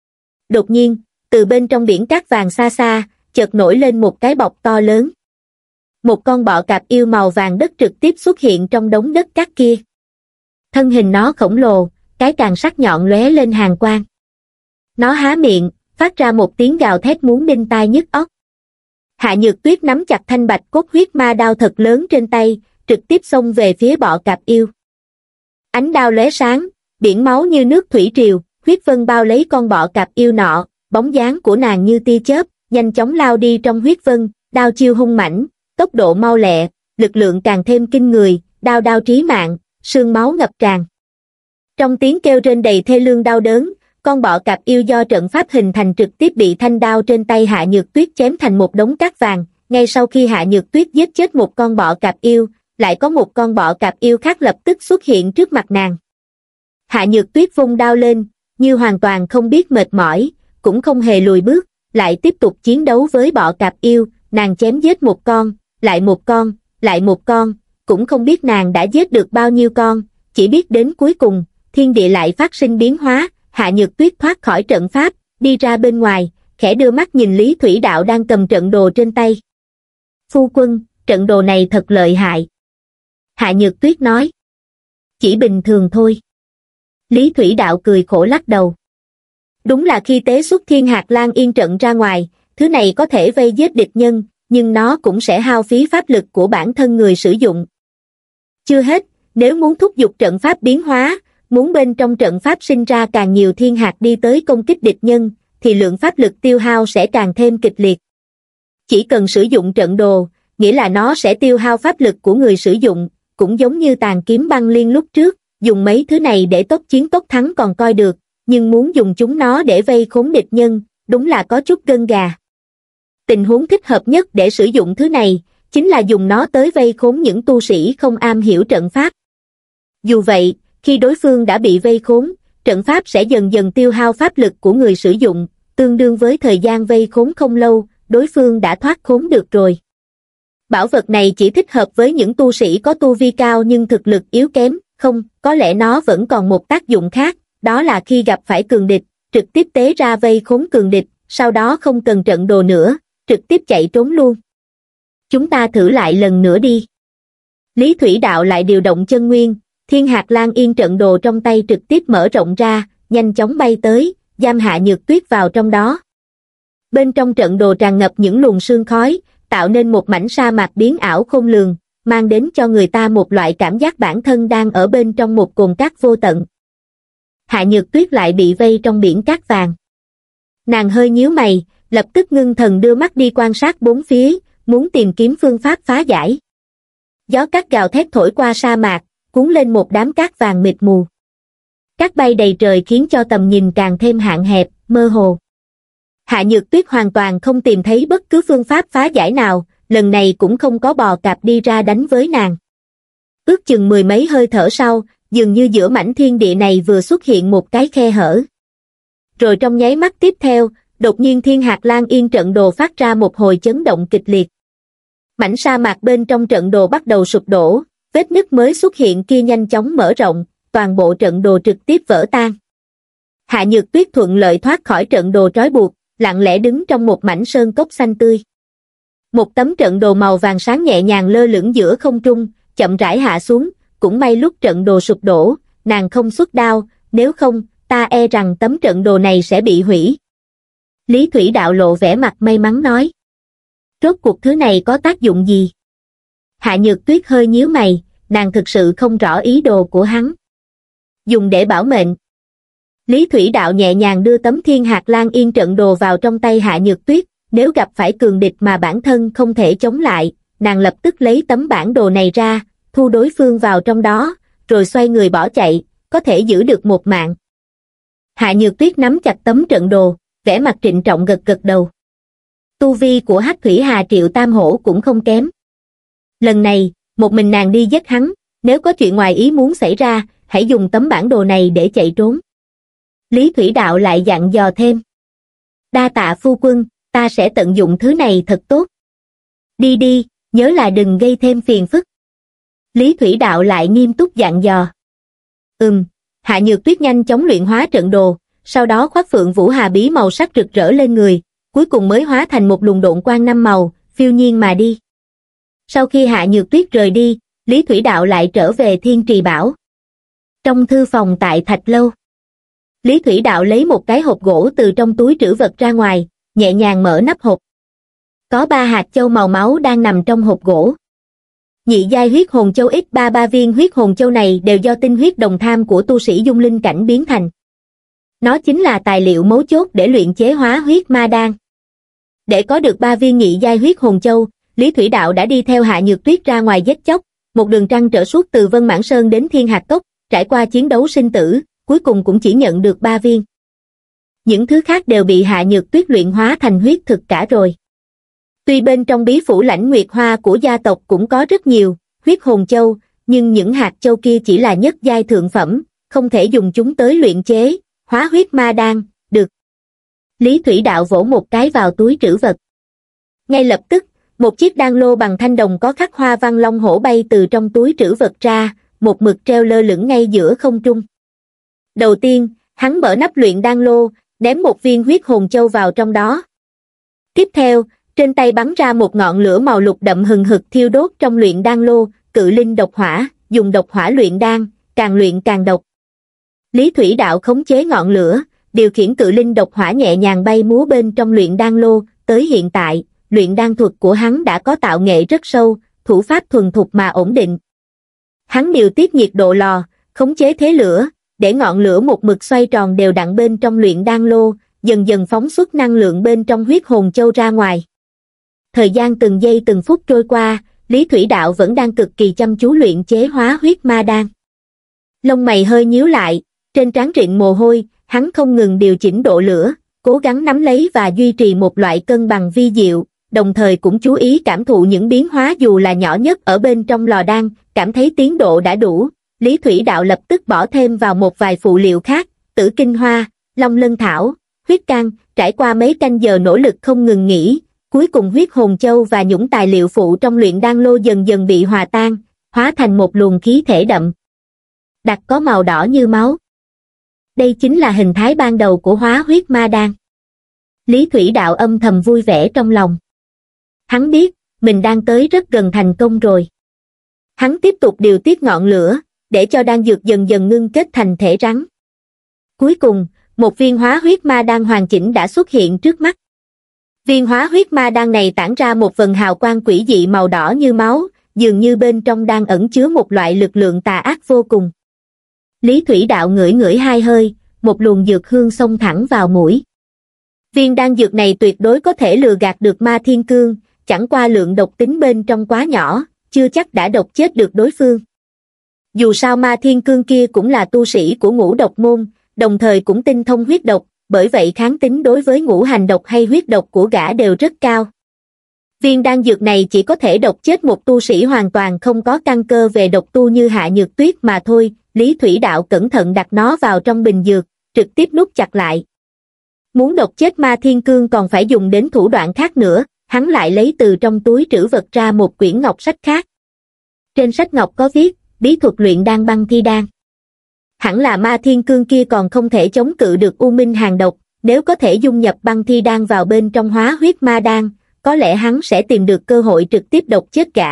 Đột nhiên, từ bên trong biển cát vàng xa xa, chợt nổi lên một cái bọc to lớn. Một con bọ cạp yêu màu vàng đất trực tiếp xuất hiện trong đống đất cát kia. Thân hình nó khổng lồ, cái càng sắc nhọn lóe lên hàn quang. Nó há miệng, phát ra một tiếng gào thét muốn đinh tai nhức óc. Hạ Nhược Tuyết nắm chặt thanh bạch cốt huyết ma đao thật lớn trên tay, trực tiếp xông về phía bọ cạp yêu. Ánh đao lóe sáng, biển máu như nước thủy triều, huyết vân bao lấy con bọ cạp yêu nọ, bóng dáng của nàng như tia chớp, nhanh chóng lao đi trong huyết vân, đao chiêu hung mãnh, tốc độ mau lẹ, lực lượng càng thêm kinh người, đao đao trí mạng, sương máu ngập tràn. Trong tiếng kêu rên đầy thê lương đau đớn, con bọ cạp yêu do trận pháp hình thành trực tiếp bị thanh đao trên tay Hạ Nhược Tuyết chém thành một đống cát vàng. Ngay sau khi Hạ Nhược Tuyết giết chết một con bọ cạp yêu, lại có một con bọ cạp yêu khác lập tức xuất hiện trước mặt nàng. Hạ Nhược Tuyết vung đao lên, như hoàn toàn không biết mệt mỏi, cũng không hề lùi bước, lại tiếp tục chiến đấu với bọ cạp yêu. Nàng chém giết một con, lại một con, lại một con, cũng không biết nàng đã giết được bao nhiêu con, chỉ biết đến cuối cùng, thiên địa lại phát sinh biến hóa. Hạ Nhược Tuyết thoát khỏi trận pháp, đi ra bên ngoài, khẽ đưa mắt nhìn Lý Thủy Đạo đang cầm trận đồ trên tay. Phu quân, trận đồ này thật lợi hại. Hạ Nhược Tuyết nói. Chỉ bình thường thôi. Lý Thủy Đạo cười khổ lắc đầu. Đúng là khi tế xuất Thiên Hạt Lan Yên trận ra ngoài, thứ này có thể vây giết địch nhân, nhưng nó cũng sẽ hao phí pháp lực của bản thân người sử dụng. Chưa hết, nếu muốn thúc giục trận pháp biến hóa, muốn bên trong trận pháp sinh ra càng nhiều thiên hạt đi tới công kích địch nhân, thì lượng pháp lực tiêu hao sẽ càng thêm kịch liệt. Chỉ cần sử dụng trận đồ, nghĩa là nó sẽ tiêu hao pháp lực của người sử dụng, cũng giống như tàn kiếm băng liên lúc trước, dùng mấy thứ này để tốc chiến tốc thắng còn coi được, nhưng muốn dùng chúng nó để vây khốn địch nhân, đúng là có chút gân gà. Tình huống thích hợp nhất để sử dụng thứ này, chính là dùng nó tới vây khốn những tu sĩ không am hiểu trận pháp. Dù vậy, khi đối phương đã bị vây khốn, trận pháp sẽ dần dần tiêu hao pháp lực của người sử dụng, tương đương với thời gian vây khốn không lâu, đối phương đã thoát khốn được rồi. Bảo vật này chỉ thích hợp với những tu sĩ có tu vi cao nhưng thực lực yếu kém, không, có lẽ nó vẫn còn một tác dụng khác, đó là khi gặp phải cường địch, trực tiếp tế ra vây khốn cường địch, sau đó không cần trận đồ nữa, trực tiếp chạy trốn luôn. Chúng ta thử lại lần nữa đi. Lý Thủy Đạo lại điều động chân nguyên, Thiên Hạt Lan Yên trận đồ trong tay trực tiếp mở rộng ra, nhanh chóng bay tới, giam Hạ Nhược Tuyết vào trong đó. Bên trong trận đồ tràn ngập những luồng sương khói, tạo nên một mảnh sa mạc biến ảo khôn lường, mang đến cho người ta một loại cảm giác bản thân đang ở bên trong một cồn cát vô tận. Hạ Nhược Tuyết lại bị vây trong biển cát vàng. Nàng hơi nhíu mày, lập tức ngưng thần đưa mắt đi quan sát bốn phía, muốn tìm kiếm phương pháp phá giải. Gió cát gào thét thổi qua sa mạc, cuốn lên một đám cát vàng mịt mù. Cát bay đầy trời khiến cho tầm nhìn càng thêm hạn hẹp, mơ hồ. Hạ Nhược Tuyết hoàn toàn không tìm thấy bất cứ phương pháp phá giải nào, lần này cũng không có bò cạp đi ra đánh với nàng. Ước chừng mười mấy hơi thở sau, dường như giữa mảnh thiên địa này vừa xuất hiện một cái khe hở. Rồi trong nháy mắt tiếp theo, đột nhiên Thiên Hạt Lan Yên trận đồ phát ra một hồi chấn động kịch liệt. Mảnh sa mạc bên trong trận đồ bắt đầu sụp đổ, vết nứt mới xuất hiện kia nhanh chóng mở rộng, toàn bộ trận đồ trực tiếp vỡ tan. Hạ Nhược Tuyết thuận lợi thoát khỏi trận đồ trói buộc, lặng lẽ đứng trong một mảnh sơn cốc xanh tươi. Một tấm trận đồ màu vàng sáng nhẹ nhàng lơ lửng giữa không trung, chậm rãi hạ xuống, cũng may lúc trận đồ sụp đổ, nàng không xuất đao, nếu không, ta e rằng tấm trận đồ này sẽ bị hủy. Lý Thủy Đạo lộ vẻ mặt may mắn nói. Rốt cuộc thứ này có tác dụng gì? Hạ Nhược Tuyết hơi nhíu mày, nàng thực sự không rõ ý đồ của hắn. Dùng để bảo mệnh. Lý Thủy Đạo nhẹ nhàng đưa tấm Thiên Hạt Lan Yên trận đồ vào trong tay Hạ Nhược Tuyết, nếu gặp phải cường địch mà bản thân không thể chống lại, nàng lập tức lấy tấm bản đồ này ra, thu đối phương vào trong đó, rồi xoay người bỏ chạy, có thể giữ được một mạng. Hạ Nhược Tuyết nắm chặt tấm trận đồ, vẻ mặt trịnh trọng gật gật đầu. Tu vi của Hắc Thủy Hà Triệu Tam Hổ cũng không kém. Lần này, một mình nàng đi giết hắn, nếu có chuyện ngoài ý muốn xảy ra, hãy dùng tấm bản đồ này để chạy trốn. Lý Thủy Đạo lại dặn dò thêm. Đa tạ phu quân, ta sẽ tận dụng thứ này thật tốt. Đi đi, nhớ là đừng gây thêm phiền phức. Lý Thủy Đạo lại nghiêm túc dặn dò. Ừm, Hạ Nhược Tuyết nhanh chóng luyện hóa trận đồ, sau đó khoác Phượng Vũ Hà bí màu sắc rực rỡ lên người, cuối cùng mới hóa thành một luồng độn quang năm màu, phiêu nhiên mà đi. Sau khi Hạ Nhược Tuyết rời đi, Lý Thủy Đạo lại trở về Thiên Trì Bảo. Trong thư phòng tại Thạch Lâu, Lý Thủy Đạo lấy một cái hộp gỗ từ trong túi trữ vật ra ngoài, nhẹ nhàng mở nắp hộp. Có ba hạt châu màu máu đang nằm trong hộp gỗ. Nhị giai huyết hồn châu x ba ba viên huyết hồn châu này đều do tinh huyết đồng tham của tu sĩ dung linh cảnh biến thành. Nó chính là tài liệu mấu chốt để luyện chế hóa huyết ma đan. Để có được ba viên nhị giai huyết hồn châu, Lý Thủy Đạo đã đi theo Hạ Nhược Tuyết ra ngoài giết chóc, một đường trăng trở suốt từ Vân Mãn Sơn đến Thiên Hạt Cốc, trải qua chiến đấu sinh tử, cuối cùng cũng chỉ nhận được ba viên. Những thứ khác đều bị Hạ Nhược Tuyết luyện hóa thành huyết thực cả rồi. Tuy bên trong bí phủ Lãnh Nguyệt Hoa của gia tộc cũng có rất nhiều huyết hồn châu, nhưng những hạt châu kia chỉ là nhất giai thượng phẩm, không thể dùng chúng tới luyện chế hóa huyết ma đan, được. Lý Thủy Đạo vỗ một cái vào túi trữ vật. Ngay lập tức, một chiếc đan lô bằng thanh đồng có khắc hoa văn long hổ bay từ trong túi trữ vật ra, một mực treo lơ lửng ngay giữa không trung. Đầu tiên, hắn mở nắp luyện đan lô, ném một viên huyết hồn châu vào trong đó. Tiếp theo, trên tay bắn ra một ngọn lửa màu lục đậm hừng hực thiêu đốt trong luyện đan lô, cự linh độc hỏa, dùng độc hỏa luyện đan, càng luyện càng độc. Lý Thủy Đạo khống chế ngọn lửa, điều khiển cự linh độc hỏa nhẹ nhàng bay múa bên trong luyện đan lô, tới hiện tại, luyện đan thuật của hắn đã có tạo nghệ rất sâu, thủ pháp thuần thục mà ổn định. Hắn điều tiết nhiệt độ lò, khống chế thế lửa, để ngọn lửa một mực xoay tròn đều đặn bên trong luyện đan lô, dần dần phóng xuất năng lượng bên trong huyết hồn châu ra ngoài. Thời gian từng giây từng phút trôi qua, Lý Thủy Đạo vẫn đang cực kỳ chăm chú luyện chế hóa huyết ma đan. Lông mày hơi nhíu lại, trên trán rịn mồ hôi, hắn không ngừng điều chỉnh độ lửa, cố gắng nắm lấy và duy trì một loại cân bằng vi diệu, đồng thời cũng chú ý cảm thụ những biến hóa dù là nhỏ nhất ở bên trong lò đan, cảm thấy tiến độ đã đủ. Lý Thủy Đạo lập tức bỏ thêm vào một vài phụ liệu khác, tử kinh hoa, long lân thảo, huyết can, trải qua mấy canh giờ nỗ lực không ngừng nghỉ, cuối cùng huyết hồn châu và những tài liệu phụ trong luyện đan lô dần dần bị hòa tan, hóa thành một luồng khí thể đậm đặc có màu đỏ như máu. Đây chính là hình thái ban đầu của hóa huyết ma đan. Lý Thủy Đạo âm thầm vui vẻ trong lòng. Hắn biết, mình đang tới rất gần thành công rồi. Hắn tiếp tục điều tiết ngọn lửa, để cho đan dược dần dần ngưng kết thành thể rắn. Cuối cùng, một viên hóa huyết ma đan hoàn chỉnh đã xuất hiện trước mắt. Viên hóa huyết ma đan này tản ra một vầng hào quang quỷ dị màu đỏ như máu, dường như bên trong đang ẩn chứa một loại lực lượng tà ác vô cùng. Lý Thủy Đạo ngửi ngửi hai hơi, một luồng dược hương xông thẳng vào mũi. Viên đan dược này tuyệt đối có thể lừa gạt được Ma Thiên Cương, chẳng qua lượng độc tính bên trong quá nhỏ, chưa chắc đã độc chết được đối phương. Dù sao Ma Thiên Cương kia cũng là tu sĩ của ngũ độc môn, đồng thời cũng tinh thông huyết độc, bởi vậy kháng tính đối với ngũ hành độc hay huyết độc của gã đều rất cao. Viên đan dược này chỉ có thể độc chết một tu sĩ hoàn toàn không có căn cơ về độc tu như Hạ Nhược Tuyết mà thôi. Lý Thủy Đạo cẩn thận đặt nó vào trong bình dược, trực tiếp nút chặt lại. Muốn độc chết Ma Thiên Cương còn phải dùng đến thủ đoạn khác nữa, hắn lại lấy từ trong túi trữ vật ra một quyển ngọc sách khác. Trên sách ngọc có viết, bí thuật luyện đan băng thi đan. Hẳn là Ma Thiên Cương kia còn không thể chống cự được u minh hàn độc, nếu có thể dung nhập băng thi đan vào bên trong hóa huyết ma đan, có lẽ hắn sẽ tìm được cơ hội trực tiếp độc chết gã.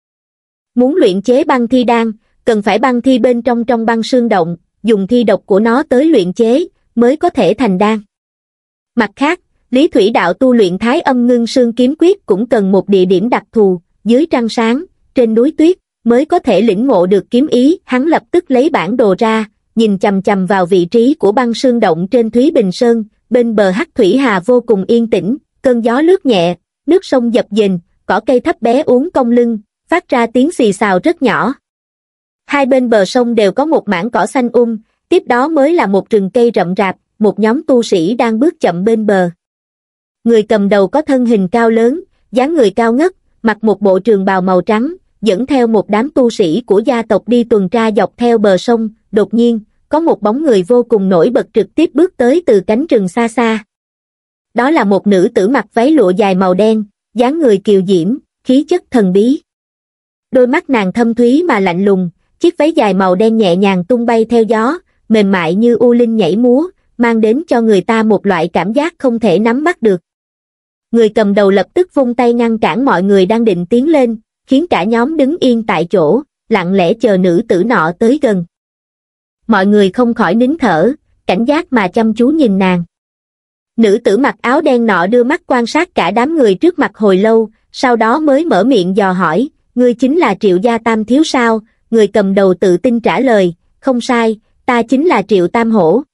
Muốn luyện chế băng thi đan, cần phải băng thi bên trong trong băng xương động, dùng thi độc của nó tới luyện chế, mới có thể thành đan. Mặt khác, Lý Thủy Đạo tu luyện Thái Âm Ngưng Sương Kiếm Quyết cũng cần một địa điểm đặc thù, dưới trăng sáng, trên núi tuyết, mới có thể lĩnh ngộ được kiếm ý. Hắn lập tức lấy bản đồ ra, nhìn chằm chằm vào vị trí của băng xương động trên Thúy Bình Sơn, bên bờ Hắc Thủy Hà vô cùng yên tĩnh, cơn gió lướt nhẹ, nước sông dập dềnh, cỏ cây thấp bé uốn cong lưng, phát ra tiếng xì xào rất nhỏ. Hai bên bờ sông đều có một mảng cỏ xanh um, tiếp đó mới là một rừng cây rậm rạp, một nhóm tu sĩ đang bước chậm bên bờ. Người cầm đầu có thân hình cao lớn, dáng người cao ngất, mặc một bộ trường bào màu trắng, dẫn theo một đám tu sĩ của gia tộc đi tuần tra dọc theo bờ sông. Đột nhiên, có một bóng người vô cùng nổi bật trực tiếp bước tới từ cánh rừng xa xa. Đó là một nữ tử mặc váy lụa dài màu đen, dáng người kiều diễm, khí chất thần bí. Đôi mắt nàng thâm thúy mà lạnh lùng, chiếc váy dài màu đen nhẹ nhàng tung bay theo gió, mềm mại như u linh nhảy múa, mang đến cho người ta một loại cảm giác không thể nắm bắt được. Người cầm đầu lập tức vung tay ngăn cản mọi người đang định tiến lên, khiến cả nhóm đứng yên tại chỗ, lặng lẽ chờ nữ tử nọ tới gần. Mọi người không khỏi nín thở, cảnh giác mà chăm chú nhìn nàng. Nữ tử mặc áo đen nọ đưa mắt quan sát cả đám người trước mặt hồi lâu, sau đó mới mở miệng dò hỏi, ngươi chính là Triệu gia Tam thiếu sao? Người cầm đầu tự tin trả lời, không sai, ta chính là Triệu Tam Hổ.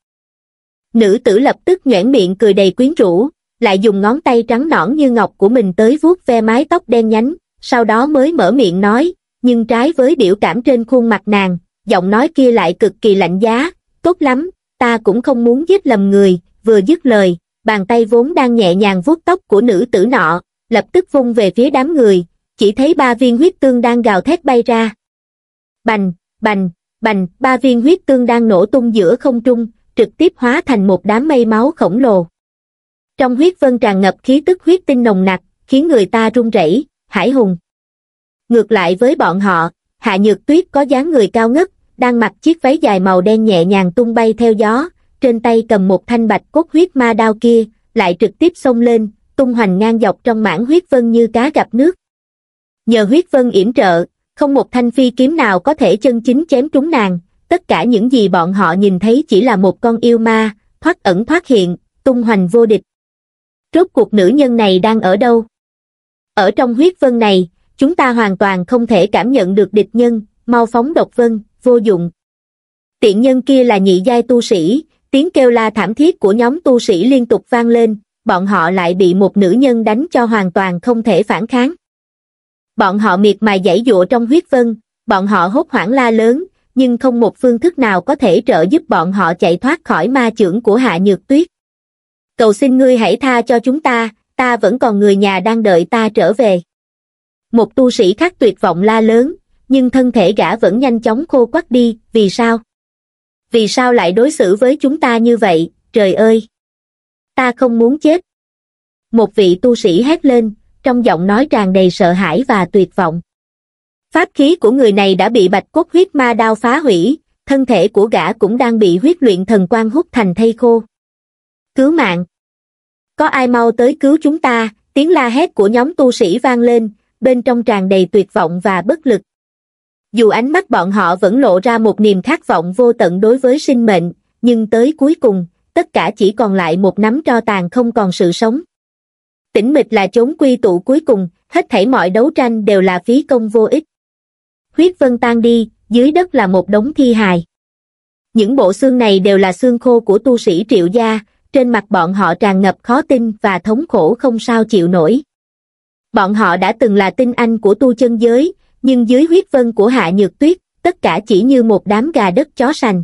Nữ tử lập tức nhoẻn miệng cười đầy quyến rũ, lại dùng ngón tay trắng nõn như ngọc của mình tới vuốt ve mái tóc đen nhánh, sau đó mới mở miệng nói, nhưng trái với biểu cảm trên khuôn mặt nàng, giọng nói kia lại cực kỳ lạnh giá, tốt lắm, ta cũng không muốn giết lầm người. Vừa dứt lời, bàn tay vốn đang nhẹ nhàng vuốt tóc của nữ tử nọ, lập tức vung về phía đám người, chỉ thấy ba viên huyết tương đang gào thét bay ra. Bành, bành, bành, ba viên huyết tương đang nổ tung giữa không trung, trực tiếp hóa thành một đám mây máu khổng lồ. Trong huyết vân tràn ngập khí tức huyết tinh nồng nặc, khiến người ta run rẩy. Hải hùng. Ngược lại với bọn họ, Hạ Nhược Tuyết có dáng người cao ngất, đang mặc chiếc váy dài màu đen nhẹ nhàng tung bay theo gió, trên tay cầm một thanh bạch cốt huyết ma đao kia, lại trực tiếp xông lên, tung hoành ngang dọc trong mảng huyết vân như cá gặp nước. Nhờ huyết vân yểm trợ, không một thanh phi kiếm nào có thể chân chính chém trúng nàng, tất cả những gì bọn họ nhìn thấy chỉ là một con yêu ma, thoát ẩn thoát hiện, tung hoành vô địch. Rốt cuộc nữ nhân này đang ở đâu? Ở trong huyết vân này, chúng ta hoàn toàn không thể cảm nhận được địch nhân, mau phóng độc vân, vô dụng. Tiện nhân kia là nhị giai tu sĩ, tiếng kêu la thảm thiết của nhóm tu sĩ liên tục vang lên, bọn họ lại bị một nữ nhân đánh cho hoàn toàn không thể phản kháng. Bọn họ miệt mài giãy giụa trong huyết vân, bọn họ hốt hoảng la lớn, nhưng không một phương thức nào có thể trợ giúp bọn họ chạy thoát khỏi ma chưởng của Hạ Nhược Tuyết. Cầu xin ngươi hãy tha cho chúng ta, ta vẫn còn người nhà đang đợi ta trở về. Một tu sĩ khác tuyệt vọng la lớn, nhưng thân thể gã vẫn nhanh chóng khô quắt đi, vì sao? Vì sao lại đối xử với chúng ta như vậy, trời ơi! Ta không muốn chết. Một vị tu sĩ hét lên, trong giọng nói tràn đầy sợ hãi và tuyệt vọng. Pháp khí của người này đã bị bạch cốt huyết ma đao phá hủy, thân thể của gã cũng đang bị huyết luyện thần quang hút thành thây khô. Cứu mạng! Có ai mau tới cứu chúng ta, tiếng la hét của nhóm tu sĩ vang lên, bên trong tràn đầy tuyệt vọng và bất lực. Dù ánh mắt bọn họ vẫn lộ ra một niềm khát vọng vô tận đối với sinh mệnh, nhưng tới cuối cùng, tất cả chỉ còn lại một nắm tro tàn không còn sự sống. Tĩnh mịch là chốn quy tụ cuối cùng, hết thảy mọi đấu tranh đều là phí công vô ích. Huyết vân tan đi, dưới đất là một đống thi hài. Những bộ xương này đều là xương khô của tu sĩ Triệu gia, trên mặt bọn họ tràn ngập khó tin và thống khổ không sao chịu nổi. Bọn họ đã từng là tinh anh của tu chân giới, nhưng dưới huyết vân của Hạ Nhược Tuyết, tất cả chỉ như một đám gà đất chó sành.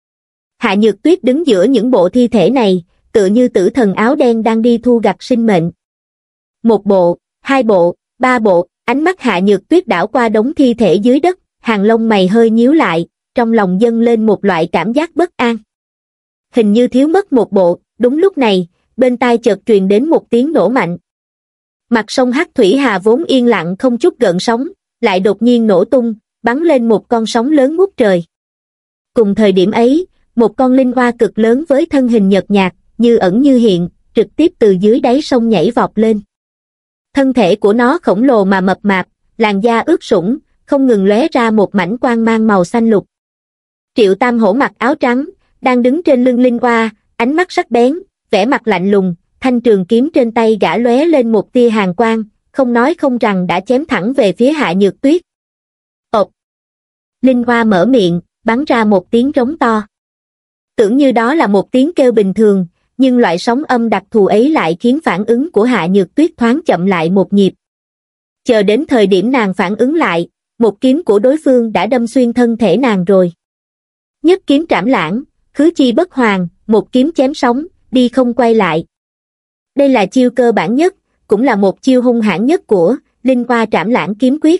Hạ Nhược Tuyết đứng giữa những bộ thi thể này, tựa như tử thần áo đen đang đi thu gặt sinh mệnh. Một bộ, hai bộ, ba bộ, ánh mắt Hạ Nhược Tuyết đảo qua đống thi thể dưới đất, hàng lông mày hơi nhíu lại, trong lòng dâng lên một loại cảm giác bất an. Hình như thiếu mất một bộ, đúng lúc này, bên tai chợt truyền đến một tiếng nổ mạnh. Mặt sông Hắc Thủy Hà vốn yên lặng không chút gợn sóng, lại đột nhiên nổ tung, bắn lên một con sóng lớn ngút trời. Cùng thời điểm ấy, một con linh oa cực lớn với thân hình nhợt nhạt, như ẩn như hiện, trực tiếp từ dưới đáy sông nhảy vọt lên. Thân thể của nó khổng lồ mà mập mạp, làn da ướt sũng, không ngừng lóe ra một mảnh quang mang màu xanh lục. Triệu Tam Hổ mặc áo trắng, đang đứng trên lưng linh oa, ánh mắt sắc bén, vẻ mặt lạnh lùng, thanh trường kiếm trên tay gã lóe lên một tia hàn quang, không nói không rằng đã chém thẳng về phía Hạ Nhược Tuyết. Ộp! Linh oa mở miệng, bắn ra một tiếng rống to. Tưởng như đó là một tiếng kêu bình thường, nhưng loại sóng âm đặc thù ấy lại khiến phản ứng của Hạ Nhược Tuyết thoáng chậm lại một nhịp. Chờ đến thời điểm nàng phản ứng lại, một kiếm của đối phương đã đâm xuyên thân thể nàng rồi. Nhất kiếm trảm lãng, khứ chi bất hoàn, một kiếm chém sóng, đi không quay lại. Đây là chiêu cơ bản nhất, cũng là một chiêu hung hãn nhất của Linh Hoa Trảm Lãng kiếm quyết.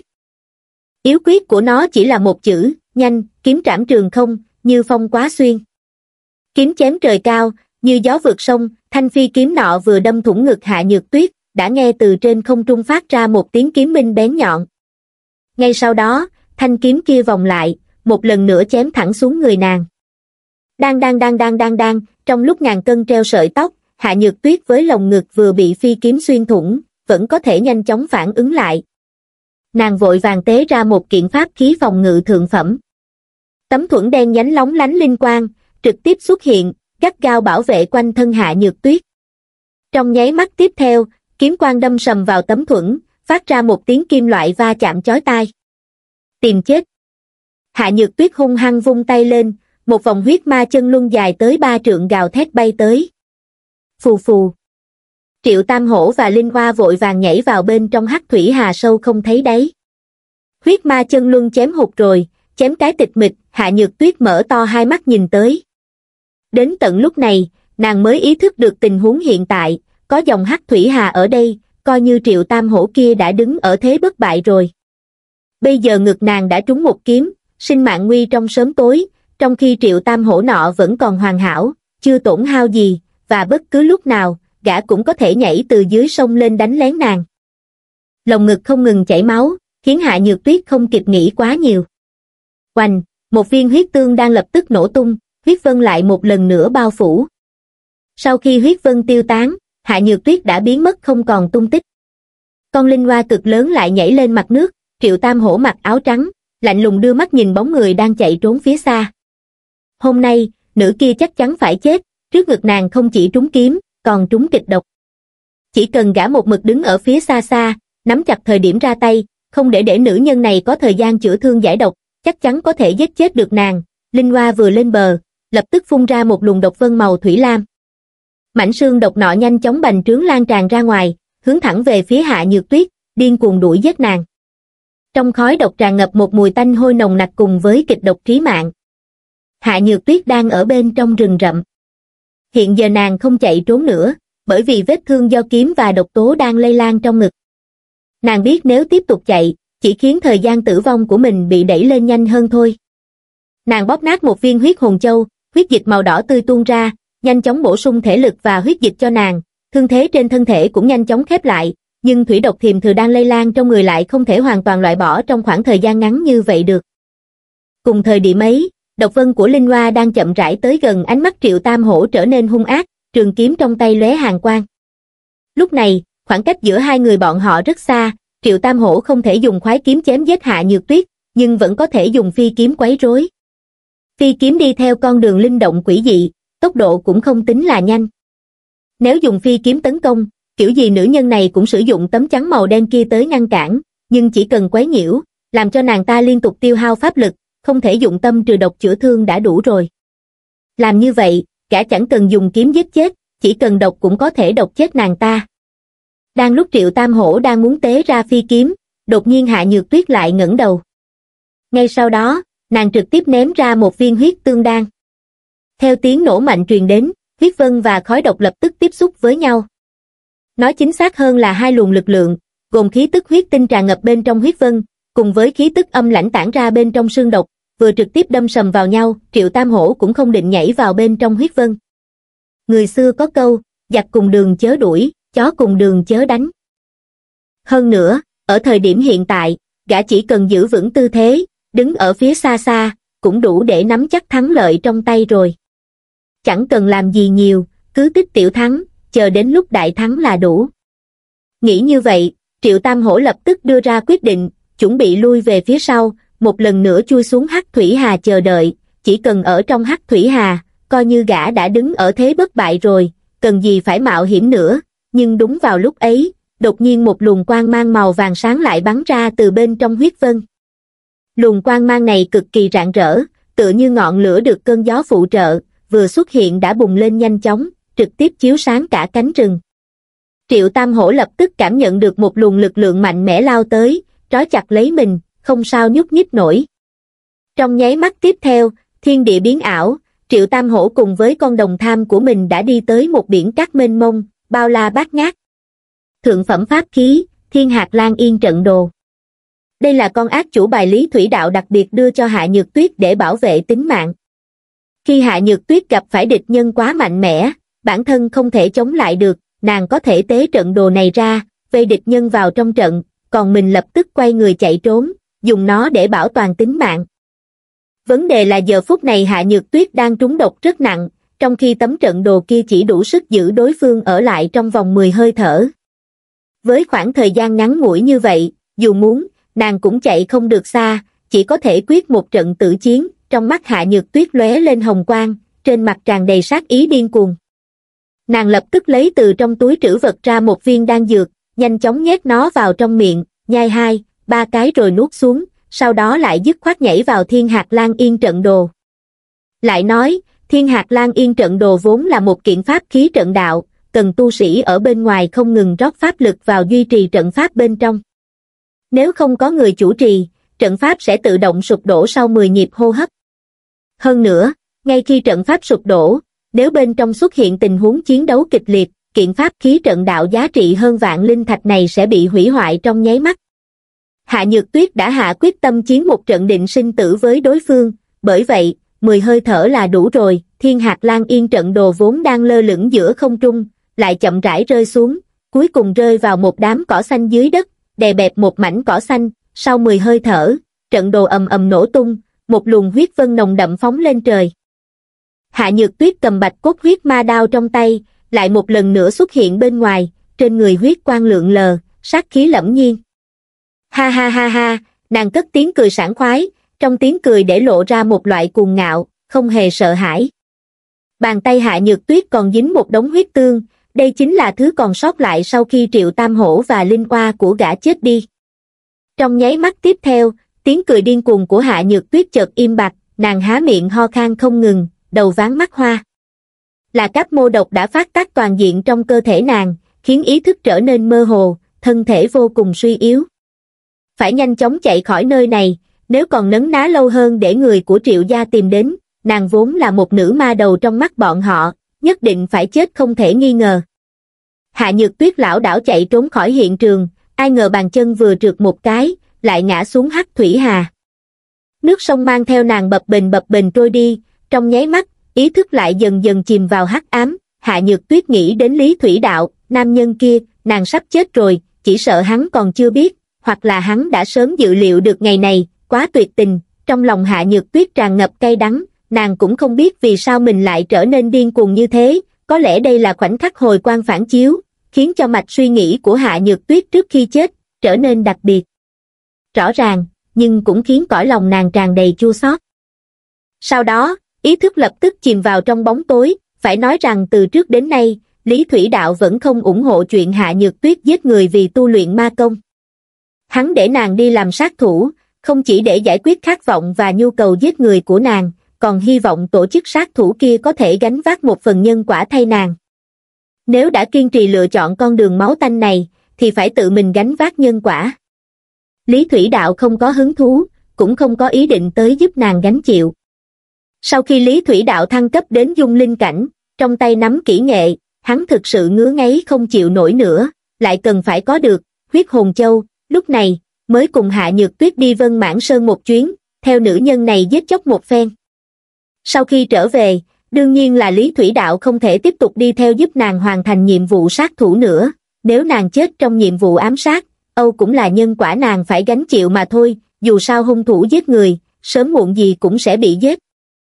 Yếu quyết của nó chỉ là một chữ, nhanh, kiếm trảm trường không, như phong quá xuyên. Kiếm chém trời cao, như gió vượt sông, thanh phi kiếm nọ vừa đâm thủng ngực Hạ Nhược Tuyết, đã nghe từ trên không trung phát ra một tiếng kiếm minh bén nhọn. Ngay sau đó, thanh kiếm kia vòng lại, một lần nữa chém thẳng xuống người nàng. Đang đang đang đang đang đang, trong lúc ngàn cân treo sợi tóc, Hạ Nhược Tuyết với lồng ngực vừa bị phi kiếm xuyên thủng, vẫn có thể nhanh chóng phản ứng lại. Nàng vội vàng tế ra một kiện pháp khí phòng ngự thượng phẩm. Tấm thuẫn đen nhánh lóng lánh linh quang, trực tiếp xuất hiện, gắt gao bảo vệ quanh thân Hạ Nhược Tuyết. Trong nháy mắt tiếp theo, kiếm quang đâm sầm vào tấm thuẫn, phát ra một tiếng kim loại va chạm chói tai. Tìm chết. Hạ Nhược Tuyết hung hăng vung tay lên, một vòng huyết ma chân luân dài tới ba trượng gào thét bay tới. Phù phù. Triệu Tam Hổ và Linh Hoa vội vàng nhảy vào bên trong hắc thủy hà sâu không thấy đáy. Huyết ma chân luân chém hụt rồi, chém cái tịch mịch, Hạ Nhược Tuyết mở to hai mắt nhìn tới. Đến tận lúc này, nàng mới ý thức được tình huống hiện tại, có dòng hắc thủy hà ở đây, coi như Triệu Tam Hổ kia đã đứng ở thế bất bại rồi. Bây giờ ngực nàng đã trúng một kiếm, sinh mạng nguy trong sớm tối, trong khi Triệu Tam Hổ nọ vẫn còn hoàn hảo, chưa tổn hao gì, và bất cứ lúc nào, gã cũng có thể nhảy từ dưới sông lên đánh lén nàng. Lồng ngực không ngừng chảy máu, khiến Hạ Nhược Tuyết không kịp nghĩ quá nhiều. Oành, một viên huyết tương đang lập tức nổ tung, huyết vân lại một lần nữa bao phủ. Sau khi huyết vân tiêu tán, Hạ Nhược Tuyết đã biến mất không còn tung tích. Con linh hoa cực lớn lại nhảy lên mặt nước, Triệu Tam Hổ mặc áo trắng, lạnh lùng đưa mắt nhìn bóng người đang chạy trốn phía xa. Hôm nay, nữ kia chắc chắn phải chết, trước ngực nàng không chỉ trúng kiếm, còn trúng kịch độc. Chỉ cần gã một mực đứng ở phía xa xa, nắm chặt thời điểm ra tay, không để để nữ nhân này có thời gian chữa thương giải độc, chắc chắn có thể giết chết được nàng. Linh Hoa vừa lên bờ, lập tức phun ra một luồng độc vân màu thủy lam. Mảnh xương độc nọ nhanh chóng bành trướng lan tràn ra ngoài, hướng thẳng về phía Hạ Nhược Tuyết, điên cuồng đuổi giết nàng. Trong khói độc tràn ngập một mùi tanh hôi nồng nặc cùng với kịch độc trí mạng. Hạ Nhược Tuyết đang ở bên trong rừng rậm. Hiện giờ nàng không chạy trốn nữa, bởi vì vết thương do kiếm và độc tố đang lây lan trong ngực. Nàng biết nếu tiếp tục chạy, chỉ khiến thời gian tử vong của mình bị đẩy lên nhanh hơn thôi. Nàng bóp nát một viên huyết hồn châu, huyết dịch màu đỏ tươi tuôn ra, nhanh chóng bổ sung thể lực và huyết dịch cho nàng, thương thế trên thân thể cũng nhanh chóng khép lại, nhưng thủy độc thiềm thừa đang lây lan trong người lại không thể hoàn toàn loại bỏ trong khoảng thời gian ngắn như vậy được. Cùng thời điểm ấy, độc vân của Linh Hoa đang chậm rãi tới gần, ánh mắt Triệu Tam Hổ trở nên hung ác, trường kiếm trong tay lóe hàn quang. Lúc này, khoảng cách giữa hai người bọn họ rất xa, Triệu Tam Hổ không thể dùng khoái kiếm chém giết Hạ Nhược Tuyết, nhưng vẫn có thể dùng phi kiếm quấy rối. Phi kiếm đi theo con đường linh động quỷ dị, tốc độ cũng không tính là nhanh. Nếu dùng phi kiếm tấn công, kiểu gì nữ nhân này cũng sử dụng tấm chắn màu đen kia tới ngăn cản, nhưng chỉ cần quấy nhiễu, làm cho nàng ta liên tục tiêu hao pháp lực, không thể dụng tâm trừ độc chữa thương đã đủ rồi. Làm như vậy, gã chẳng cần dùng kiếm giết chết, chỉ cần độc cũng có thể độc chết nàng ta. Đang lúc Triệu Tam Hổ đang muốn tế ra phi kiếm, đột nhiên Hạ Nhược Tuyết lại ngẩng đầu. Ngay sau đó, nàng trực tiếp ném ra một viên huyết tương đan. Theo tiếng nổ mạnh truyền đến, huyết vân và khói độc lập tức tiếp xúc với nhau. Nói chính xác hơn là hai luồng lực lượng, gồm khí tức huyết tinh tràn ngập bên trong huyết vân, cùng với khí tức âm lãnh tản ra bên trong xương độc, vừa trực tiếp đâm sầm vào nhau. Triệu Tam Hổ cũng không định nhảy vào bên trong huyết vân. Người xưa có câu, giặc cùng đường chớ đuổi, chó cùng đường chớ đánh. Hơn nữa, ở thời điểm hiện tại, gã chỉ cần giữ vững tư thế, đứng ở phía xa xa, cũng đủ để nắm chắc thắng lợi trong tay rồi. Chẳng cần làm gì nhiều, cứ tích tiểu thắng, chờ đến lúc đại thắng là đủ. Nghĩ như vậy, Triệu Tam Hổ lập tức đưa ra quyết định, chuẩn bị lui về phía sau, một lần nữa chui xuống hắc thủy hà chờ đợi. Chỉ cần ở trong hắc thủy hà, coi như gã đã đứng ở thế bất bại rồi, cần gì phải mạo hiểm nữa. Nhưng đúng vào lúc ấy, đột nhiên một luồng quang mang màu vàng sáng lại bắn ra từ bên trong huyết vân. Luồng quang mang này cực kỳ rạng rỡ, tựa như ngọn lửa được cơn gió phụ trợ, vừa xuất hiện đã bùng lên nhanh chóng, trực tiếp chiếu sáng cả cánh rừng. Triệu Tam Hổ lập tức cảm nhận được một luồng lực lượng mạnh mẽ lao tới, trói chặt lấy mình, không sao nhúc nhích nổi. Trong nháy mắt tiếp theo, thiên địa biến ảo, Triệu Tam Hổ cùng với con đồng tham của mình đã đi tới một biển cát mênh mông, bao la bát ngát. Thượng phẩm pháp khí, Thiên Hạt Lan Yên trận đồ. Đây là con ác chủ bài Lý Thủy Đạo đặc biệt đưa cho Hạ Nhược Tuyết để bảo vệ tính mạng. Khi Hạ Nhược Tuyết gặp phải địch nhân quá mạnh mẽ, bản thân không thể chống lại được, nàng có thể tế trận đồ này ra, vây địch nhân vào trong trận, còn mình lập tức quay người chạy trốn, dùng nó để bảo toàn tính mạng. Vấn đề là giờ phút này Hạ Nhược Tuyết đang trúng độc rất nặng, trong khi tấm trận đồ kia chỉ đủ sức giữ đối phương ở lại trong vòng mười hơi thở. Với khoảng thời gian ngắn ngủi như vậy, dù muốn, nàng cũng chạy không được xa, chỉ có thể quyết một trận tử chiến. Trong mắt Hạ Nhược Tuyết lóe lên hồng quang, trên mặt tràn đầy sát ý điên cuồng. Nàng lập tức lấy từ trong túi trữ vật ra một viên đan dược, nhanh chóng nhét nó vào trong miệng, nhai hai, ba cái rồi nuốt xuống, sau đó lại dứt khoát nhảy vào Thiên Hạt Lan Yên trận đồ. Lại nói, Thiên Hạt Lan Yên trận đồ vốn là một kiện pháp khí trận đạo, cần tu sĩ ở bên ngoài không ngừng rót pháp lực vào duy trì trận pháp bên trong. Nếu không có người chủ trì, trận pháp sẽ tự động sụp đổ sau mười nhịp hô hấp. Hơn nữa, ngay khi trận pháp sụp đổ, nếu bên trong xuất hiện tình huống chiến đấu kịch liệt, kiện pháp khí trận đạo giá trị hơn vạn linh thạch này sẽ bị hủy hoại trong nháy mắt. Hạ Nhược Tuyết đã hạ quyết tâm chiến một trận định sinh tử với đối phương, bởi vậy, mười hơi thở là đủ rồi. Thiên Hạt Lan Yên trận đồ vốn đang lơ lửng giữa không trung, lại chậm rãi rơi xuống, cuối cùng rơi vào một đám cỏ xanh dưới đất, đè bẹp một mảnh cỏ xanh. Sau mười hơi thở, trận đồ ầm ầm nổ tung, một luồng huyết vân nồng đậm phóng lên trời. Hạ Nhược Tuyết cầm bạch cốt huyết ma đao trong tay, lại một lần nữa xuất hiện bên ngoài, trên người huyết quang lượn lờ, sát khí lẫm nhiên. Ha ha ha ha, nàng cất tiếng cười sảng khoái, trong tiếng cười để lộ ra một loại cuồng ngạo, không hề sợ hãi. Bàn tay Hạ Nhược Tuyết còn dính một đống huyết tương, đây chính là thứ còn sót lại sau khi Triệu Tam Hổ và Linh Oa của gã chết đi. Trong nháy mắt tiếp theo, tiếng cười điên cuồng của Hạ Nhược Tuyết chợt im bặt, nàng há miệng ho khan không ngừng, đầu váng mắt hoa. Là các mô độc đã phát tác toàn diện trong cơ thể nàng, khiến ý thức trở nên mơ hồ, thân thể vô cùng suy yếu. Phải nhanh chóng chạy khỏi nơi này, nếu còn nấn ná lâu hơn để người của Triệu gia tìm đến, nàng vốn là một nữ ma đầu trong mắt bọn họ, nhất định phải chết không thể nghi ngờ. Hạ Nhược Tuyết lảo đảo chạy trốn khỏi hiện trường, ai ngờ bàn chân vừa trượt một cái, lại ngã xuống hắc thủy hà. Nước sông mang theo nàng bập bềnh bập bềnh trôi đi, trong nháy mắt, ý thức lại dần dần chìm vào hắc ám. Hạ Nhược Tuyết nghĩ đến Lý Thủy Đạo, nam nhân kia, nàng sắp chết rồi, chỉ sợ hắn còn chưa biết, hoặc là hắn đã sớm dự liệu được ngày này, quá tuyệt tình. Trong lòng Hạ Nhược Tuyết tràn ngập cay đắng, nàng cũng không biết vì sao mình lại trở nên điên cuồng như thế, có lẽ đây là khoảnh khắc hồi quang phản chiếu, khiến cho mạch suy nghĩ của Hạ Nhược Tuyết trước khi chết trở nên đặc biệt rõ ràng, nhưng cũng khiến cõi lòng nàng tràn đầy chua xót. Sau đó, ý thức lập tức chìm vào trong bóng tối, phải nói rằng từ trước đến nay, Lý Thủy Đạo vẫn không ủng hộ chuyện Hạ Nhược Tuyết giết người vì tu luyện ma công. Hắn để nàng đi làm sát thủ, không chỉ để giải quyết khát vọng và nhu cầu giết người của nàng, còn hy vọng tổ chức sát thủ kia có thể gánh vác một phần nhân quả thay nàng. Nếu đã kiên trì lựa chọn con đường máu tanh này, thì phải tự mình gánh vác nhân quả. Lý Thủy Đạo không có hứng thú, cũng không có ý định tới giúp nàng gánh chịu. Sau khi Lý Thủy Đạo thăng cấp đến dung linh cảnh, trong tay nắm kỹ nghệ, hắn thực sự ngứa ngáy không chịu nổi nữa, lại cần phải có được huyết hồn châu, lúc này mới cùng Hạ Nhược Tuyết đi Vân Mãn Sơn một chuyến, theo nữ nhân này giết chóc một phen. Sau khi trở về, đương nhiên là Lý Thủy Đạo không thể tiếp tục đi theo giúp nàng hoàn thành nhiệm vụ sát thủ nữa, nếu nàng chết trong nhiệm vụ ám sát, Âu cũng là nhân quả nàng phải gánh chịu mà thôi, dù sao hung thủ giết người, sớm muộn gì cũng sẽ bị giết.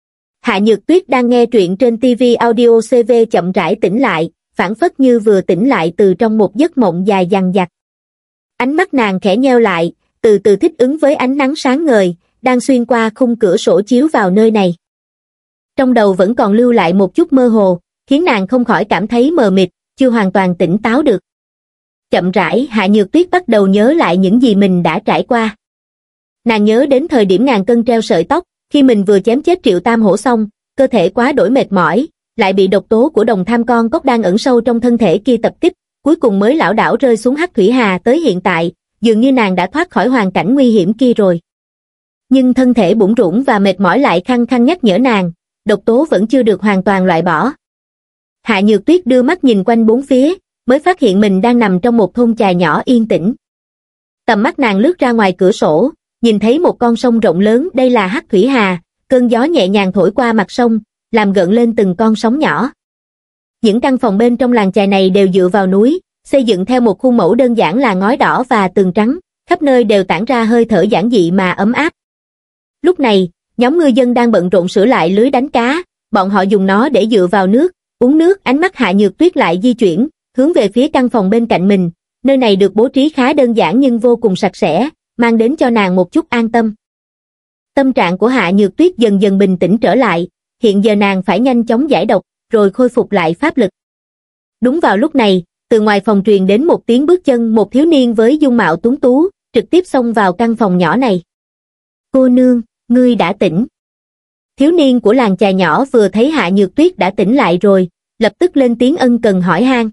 Hạ Nhược Tuyết đang nghe truyện trên ti vi Audio xê vê chậm rãi tỉnh lại, phảng phất như vừa tỉnh lại từ trong một giấc mộng dài dằng dặc. Ánh mắt nàng khẽ nheo lại, từ từ thích ứng với ánh nắng sáng ngời, đang xuyên qua khung cửa sổ chiếu vào nơi này. Trong đầu vẫn còn lưu lại một chút mơ hồ, khiến nàng không khỏi cảm thấy mờ mịt, chưa hoàn toàn tỉnh táo được. Chậm rãi Hạ Nhược Tuyết bắt đầu nhớ lại những gì mình đã trải qua. Nàng nhớ đến thời điểm ngàn cân treo sợi tóc, khi mình vừa chém chết Triệu Tam Hổ xong, cơ thể quá đổi mệt mỏi, lại bị độc tố của đồng tham con cóc đang ẩn sâu trong thân thể kia tập kích, cuối cùng mới lảo đảo rơi xuống hắc thủy hà. Tới hiện tại, dường như nàng đã thoát khỏi hoàn cảnh nguy hiểm kia rồi. Nhưng thân thể bủn rủn và mệt mỏi lại khăng khăng nhắc nhở nàng, độc tố vẫn chưa được hoàn toàn loại bỏ. Hạ Nhược Tuyết đưa mắt nhìn quanh bốn phía, mới phát hiện mình đang nằm trong một thôn chài nhỏ yên tĩnh. Tầm mắt nàng lướt ra ngoài cửa sổ, nhìn thấy một con sông rộng lớn, đây là Hắc Thủy Hà, cơn gió nhẹ nhàng thổi qua mặt sông, làm gợn lên từng con sóng nhỏ. Những căn phòng bên trong làng chài này đều dựa vào núi, xây dựng theo một khuôn mẫu đơn giản là ngói đỏ và tường trắng, khắp nơi đều tản ra hơi thở giản dị mà ấm áp. Lúc này, nhóm ngư dân đang bận rộn sửa lại lưới đánh cá, bọn họ dùng nó để dựa vào nước, uống nước. Ánh mắt Hạ Nhược Tuyết lại di chuyển, hướng về phía căn phòng bên cạnh mình, nơi này được bố trí khá đơn giản nhưng vô cùng sạch sẽ, mang đến cho nàng một chút an tâm. Tâm trạng của Hạ Nhược Tuyết dần dần bình tĩnh trở lại, hiện giờ nàng phải nhanh chóng giải độc, rồi khôi phục lại pháp lực. Đúng vào lúc này, từ ngoài phòng truyền đến một tiếng bước chân, một thiếu niên với dung mạo tuấn tú, trực tiếp xông vào căn phòng nhỏ này. Cô nương, ngươi đã tỉnh. Thiếu niên của làng chài nhỏ vừa thấy Hạ Nhược Tuyết đã tỉnh lại rồi, lập tức lên tiếng ân cần hỏi han.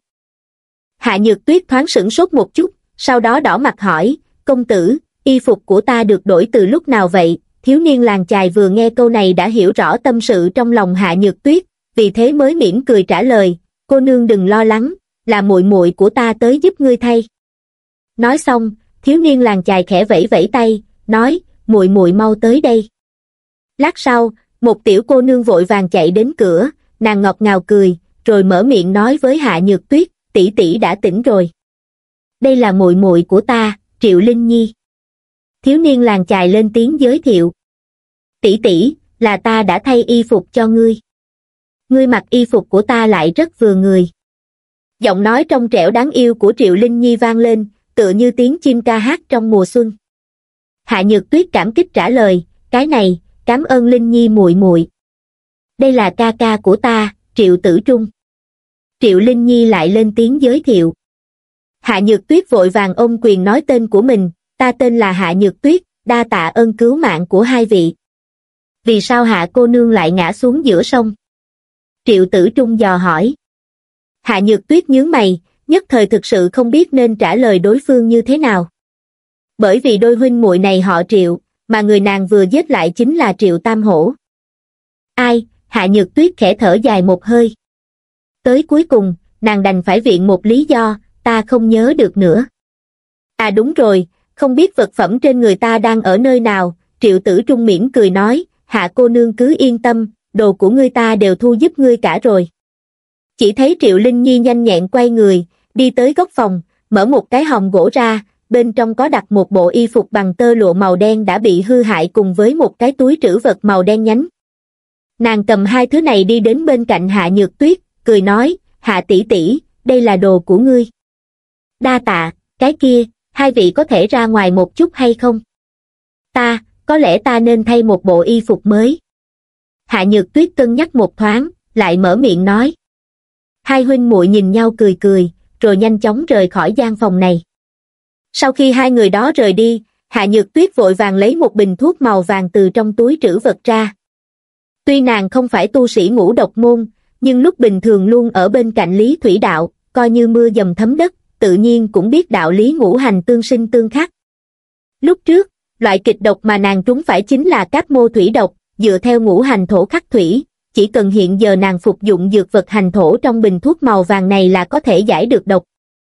Hạ Nhược Tuyết thoáng sửng sốt một chút, sau đó đỏ mặt hỏi, công tử, y phục của ta được đổi từ lúc nào vậy? Thiếu niên làng chài vừa nghe câu này đã hiểu rõ tâm sự trong lòng Hạ Nhược Tuyết, vì thế mới mỉm cười trả lời, cô nương đừng lo lắng, là muội muội của ta tới giúp ngươi thay. Nói xong, thiếu niên làng chài khẽ vẫy vẫy tay, nói, muội muội mau tới đây. Lát sau, một tiểu cô nương vội vàng chạy đến cửa, nàng ngọt ngào cười, rồi mở miệng nói với Hạ Nhược Tuyết, tỷ tỷ đã tỉnh rồi. Đây là muội muội của ta, Triệu Linh Nhi. Thiếu niên làng chài lên tiếng giới thiệu. Tỷ tỷ, là ta đã thay y phục cho ngươi. Ngươi mặc y phục của ta lại rất vừa người. Giọng nói trong trẻo đáng yêu của Triệu Linh Nhi vang lên, tựa như tiếng chim ca hát trong mùa xuân. Hạ Nhược Tuyết cảm kích trả lời, cái này, cảm ơn Linh Nhi muội muội. Đây là ca ca của ta, Triệu Tử Trung. Triệu Linh Nhi lại lên tiếng giới thiệu. Hạ Nhược Tuyết vội vàng ôm quyền nói tên của mình, ta tên là Hạ Nhược Tuyết, đa tạ ơn cứu mạng của hai vị. Vì sao Hạ cô nương lại ngã xuống giữa sông? Triệu Tử Trung dò hỏi. Hạ Nhược Tuyết nhướng mày, nhất thời thực sự không biết nên trả lời đối phương như thế nào. Bởi vì đôi huynh muội này họ Triệu, mà người nàng vừa giết lại chính là Triệu Tam Hổ. Ai? Hạ Nhược Tuyết khẽ thở dài một hơi. Tới cuối cùng, nàng đành phải viện một lý do, ta không nhớ được nữa. À đúng rồi, không biết vật phẩm trên người ta đang ở nơi nào, Triệu Tử Trung mỉm cười nói, Hạ cô nương cứ yên tâm, đồ của ngươi ta đều thu giúp ngươi cả rồi. Chỉ thấy Triệu Linh Nhi nhanh nhẹn quay người, đi tới góc phòng, mở một cái hòm gỗ ra, bên trong có đặt một bộ y phục bằng tơ lụa màu đen đã bị hư hại cùng với một cái túi trữ vật màu đen nhánh. Nàng cầm hai thứ này đi đến bên cạnh Hạ Nhược Tuyết, cười nói, Hạ tỷ tỷ, đây là đồ của ngươi. Đa tạ, cái kia, hai vị có thể ra ngoài một chút hay không? Ta, có lẽ ta nên thay một bộ y phục mới. Hạ Nhược Tuyết cân nhắc một thoáng, lại mở miệng nói. Hai huynh muội nhìn nhau cười cười, rồi nhanh chóng rời khỏi gian phòng này. Sau khi hai người đó rời đi, Hạ Nhược Tuyết vội vàng lấy một bình thuốc màu vàng từ trong túi trữ vật ra. Tuy nàng không phải tu sĩ ngũ độc môn, nhưng lúc bình thường luôn ở bên cạnh Lý Thủy Đạo, coi như mưa dầm thấm đất, tự nhiên cũng biết đạo lý ngũ hành tương sinh tương khắc. Lúc trước, loại kịch độc mà nàng trúng phải chính là cáp mô thủy độc, dựa theo ngũ hành thổ khắc thủy, chỉ cần hiện giờ nàng phục dụng dược vật hành thổ trong bình thuốc màu vàng này là có thể giải được độc.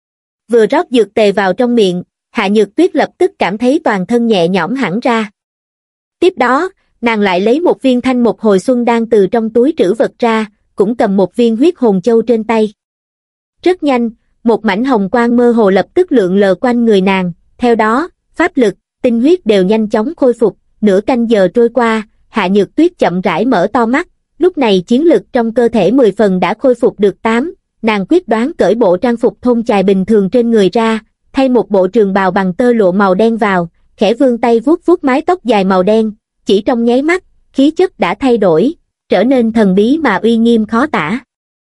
Vừa rót dược tề vào trong miệng, Hạ Nhược Tuyết lập tức cảm thấy toàn thân nhẹ nhõm hẳn ra. Tiếp đó, nàng lại lấy một viên thanh một hồi xuân đan từ trong túi trữ vật ra, cũng cầm một viên huyết hồn châu trên tay. Rất nhanh, một mảnh hồng quang mơ hồ lập tức lượn lờ quanh người nàng, theo đó, pháp lực, tinh huyết đều nhanh chóng khôi phục, nửa canh giờ trôi qua, Hạ Nhược Tuyết chậm rãi mở to mắt, lúc này chiến lực trong cơ thể mười phần đã khôi phục được tám, nàng quyết đoán cởi bộ trang phục thôn chài bình thường trên người ra, thay một bộ trường bào bằng tơ lụa màu đen vào, khẽ vươn tay vuốt vuốt mái tóc dài màu đen, chỉ trong nháy mắt, khí chất đã thay đổi, trở nên thần bí mà uy nghiêm khó tả.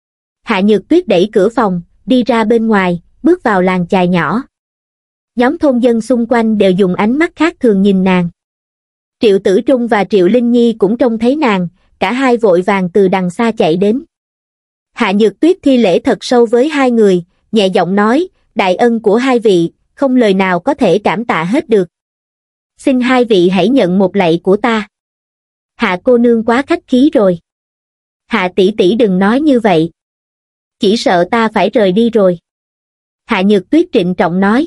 Hạ Nhược Tuyết đẩy cửa phòng, đi ra bên ngoài, bước vào làng chài nhỏ. Nhóm thôn dân xung quanh đều dùng ánh mắt khác thường nhìn nàng. Triệu Tử Trung và Triệu Linh Nhi cũng trông thấy nàng, cả hai vội vàng từ đằng xa chạy đến. Hạ Nhược Tuyết thi lễ thật sâu với hai người, nhẹ giọng nói, đại ân của hai vị, không lời nào có thể cảm tạ hết được. Xin hai vị hãy nhận một lạy của ta. Hạ cô nương quá khách khí rồi. Hạ tỷ tỷ đừng nói như vậy. Chỉ sợ ta phải rời đi rồi. Hạ Nhược Tuyết trịnh trọng nói.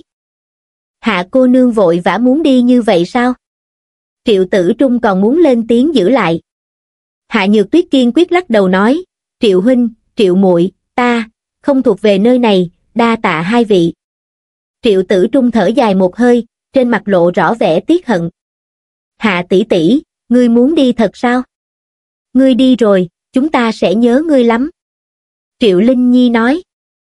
Hạ cô nương vội vã muốn đi như vậy sao? Triệu Tử Trung còn muốn lên tiếng giữ lại. Hạ Nhược Tuyết kiên quyết lắc đầu nói, Triệu huynh, Triệu muội, ta không thuộc về nơi này, đa tạ hai vị. Triệu Tử Trung thở dài một hơi, trên mặt lộ rõ vẻ tiếc hận. Hạ tỷ tỷ, ngươi muốn đi thật sao? Ngươi đi rồi, chúng ta sẽ nhớ ngươi lắm. Triệu Linh Nhi nói.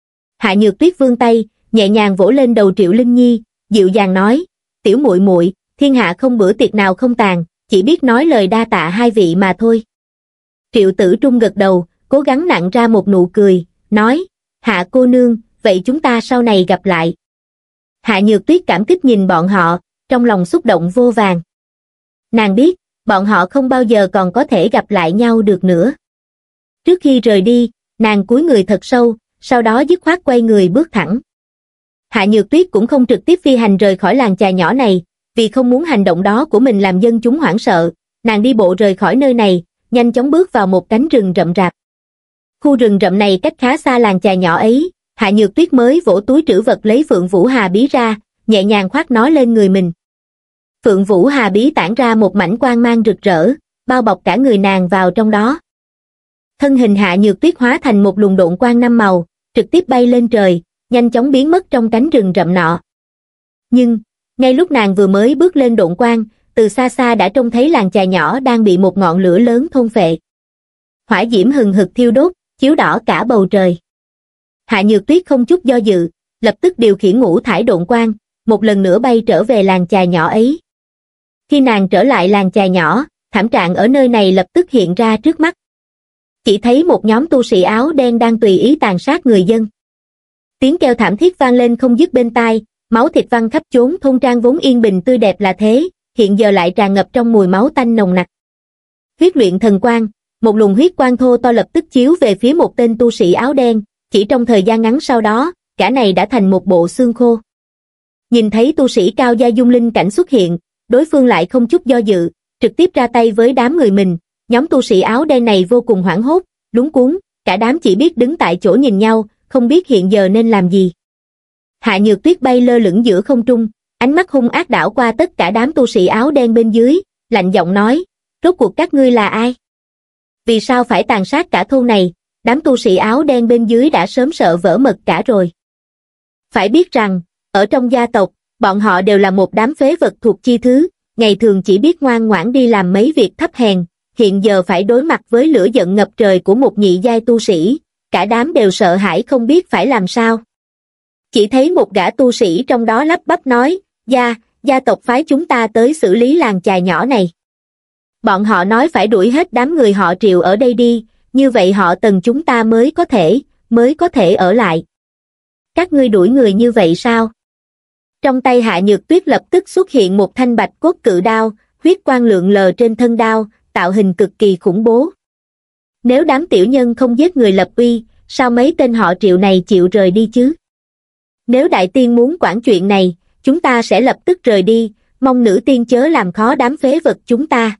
Hạ Nhược Tuyết vươn tay, nhẹ nhàng vỗ lên đầu Triệu Linh Nhi, dịu dàng nói, tiểu muội muội, thiên hạ không bữa tiệc nào không tàn, chỉ biết nói lời đa tạ hai vị mà thôi. Triệu Tử Trung gật đầu, cố gắng nặn ra một nụ cười, nói, Hạ cô nương, vậy chúng ta sau này gặp lại. Hạ Nhược Tuyết cảm kích nhìn bọn họ, trong lòng xúc động vô vàn. Nàng biết, bọn họ không bao giờ còn có thể gặp lại nhau được nữa. Trước khi rời đi, nàng cúi người thật sâu, sau đó dứt khoát quay người bước thẳng. Hạ Nhược Tuyết cũng không trực tiếp phi hành rời khỏi làng trà nhỏ này, vì không muốn hành động đó của mình làm dân chúng hoảng sợ, nàng đi bộ rời khỏi nơi này, nhanh chóng bước vào một cánh rừng rậm rạp. Khu rừng rậm này cách khá xa làng trà nhỏ ấy, Hạ Nhược Tuyết mới vỗ túi trữ vật lấy Phượng Vũ Hà Bí ra, nhẹ nhàng khoác nó lên người mình. Phượng Vũ Hà Bí tản ra một mảnh quang mang rực rỡ, bao bọc cả người nàng vào trong đó. Thân hình Hạ Nhược Tuyết hóa thành một luồng độn quang năm màu, trực tiếp bay lên trời, nhanh chóng biến mất trong cánh rừng rậm nọ. Nhưng, ngay lúc nàng vừa mới bước lên độn quang, từ xa xa đã trông thấy làng trà nhỏ đang bị một ngọn lửa lớn thôn phệ. Hỏa diễm hừng hực thiêu đốt, chiếu đỏ cả bầu trời. Hạ Nhược Tuyết không chút do dự, lập tức điều khiển ngũ thải độn quang, một lần nữa bay trở về làng trà nhỏ ấy. Khi nàng trở lại làng trà nhỏ, thảm trạng ở nơi này lập tức hiện ra trước mắt. Chỉ thấy một nhóm tu sĩ áo đen đang tùy ý tàn sát người dân. Tiếng kêu thảm thiết vang lên không dứt bên tai, máu thịt văng khắp chốn thôn trang vốn yên bình tươi đẹp là thế, hiện giờ lại tràn ngập trong mùi máu tanh nồng nặc. Huyết luyện thần quang, một luồng huyết quang thô to lập tức chiếu về phía một tên tu sĩ áo đen, chỉ trong thời gian ngắn sau đó, cả này đã thành một bộ xương khô. Nhìn thấy tu sĩ cao gia dung linh cảnh xuất hiện, đối phương lại không chút do dự, trực tiếp ra tay với đám người mình. Nhóm tu sĩ áo đen này vô cùng hoảng hốt, luống cuống, cả đám chỉ biết đứng tại chỗ nhìn nhau, không biết hiện giờ nên làm gì. Hạ Nhược Tuyết bay lơ lửng giữa không trung, ánh mắt hung ác đảo qua tất cả đám tu sĩ áo đen bên dưới, lạnh giọng nói, rốt cuộc các ngươi là ai? Vì sao phải tàn sát cả thôn này? Đám tu sĩ áo đen bên dưới đã sớm sợ vỡ mật cả rồi. Phải biết rằng, ở trong gia tộc, bọn họ đều là một đám phế vật thuộc chi thứ, ngày thường chỉ biết ngoan ngoãn đi làm mấy việc thấp hèn, hiện giờ phải đối mặt với lửa giận ngập trời của một nhị giai tu sĩ, cả đám đều sợ hãi không biết phải làm sao. Chỉ thấy một gã tu sĩ trong đó lắp bắp nói, gia, gia tộc phái chúng ta tới xử lý làng chài nhỏ này. Bọn họ nói phải đuổi hết đám người họ Triệu ở đây đi, như vậy họ Tần chúng ta mới có thể, mới có thể ở lại. Các ngươi đuổi người như vậy sao? Trong tay Hạ Nhược Tuyết lập tức xuất hiện một thanh bạch cốt cự đao, huyết quang lượn lờ trên thân đao, tạo hình cực kỳ khủng bố. Nếu đám tiểu nhân không giết người lập uy, sao mấy tên họ Triệu này chịu rời đi chứ? Nếu đại tiên muốn quản chuyện này, chúng ta sẽ lập tức rời đi, mong nữ tiên chớ làm khó đám phế vật chúng ta.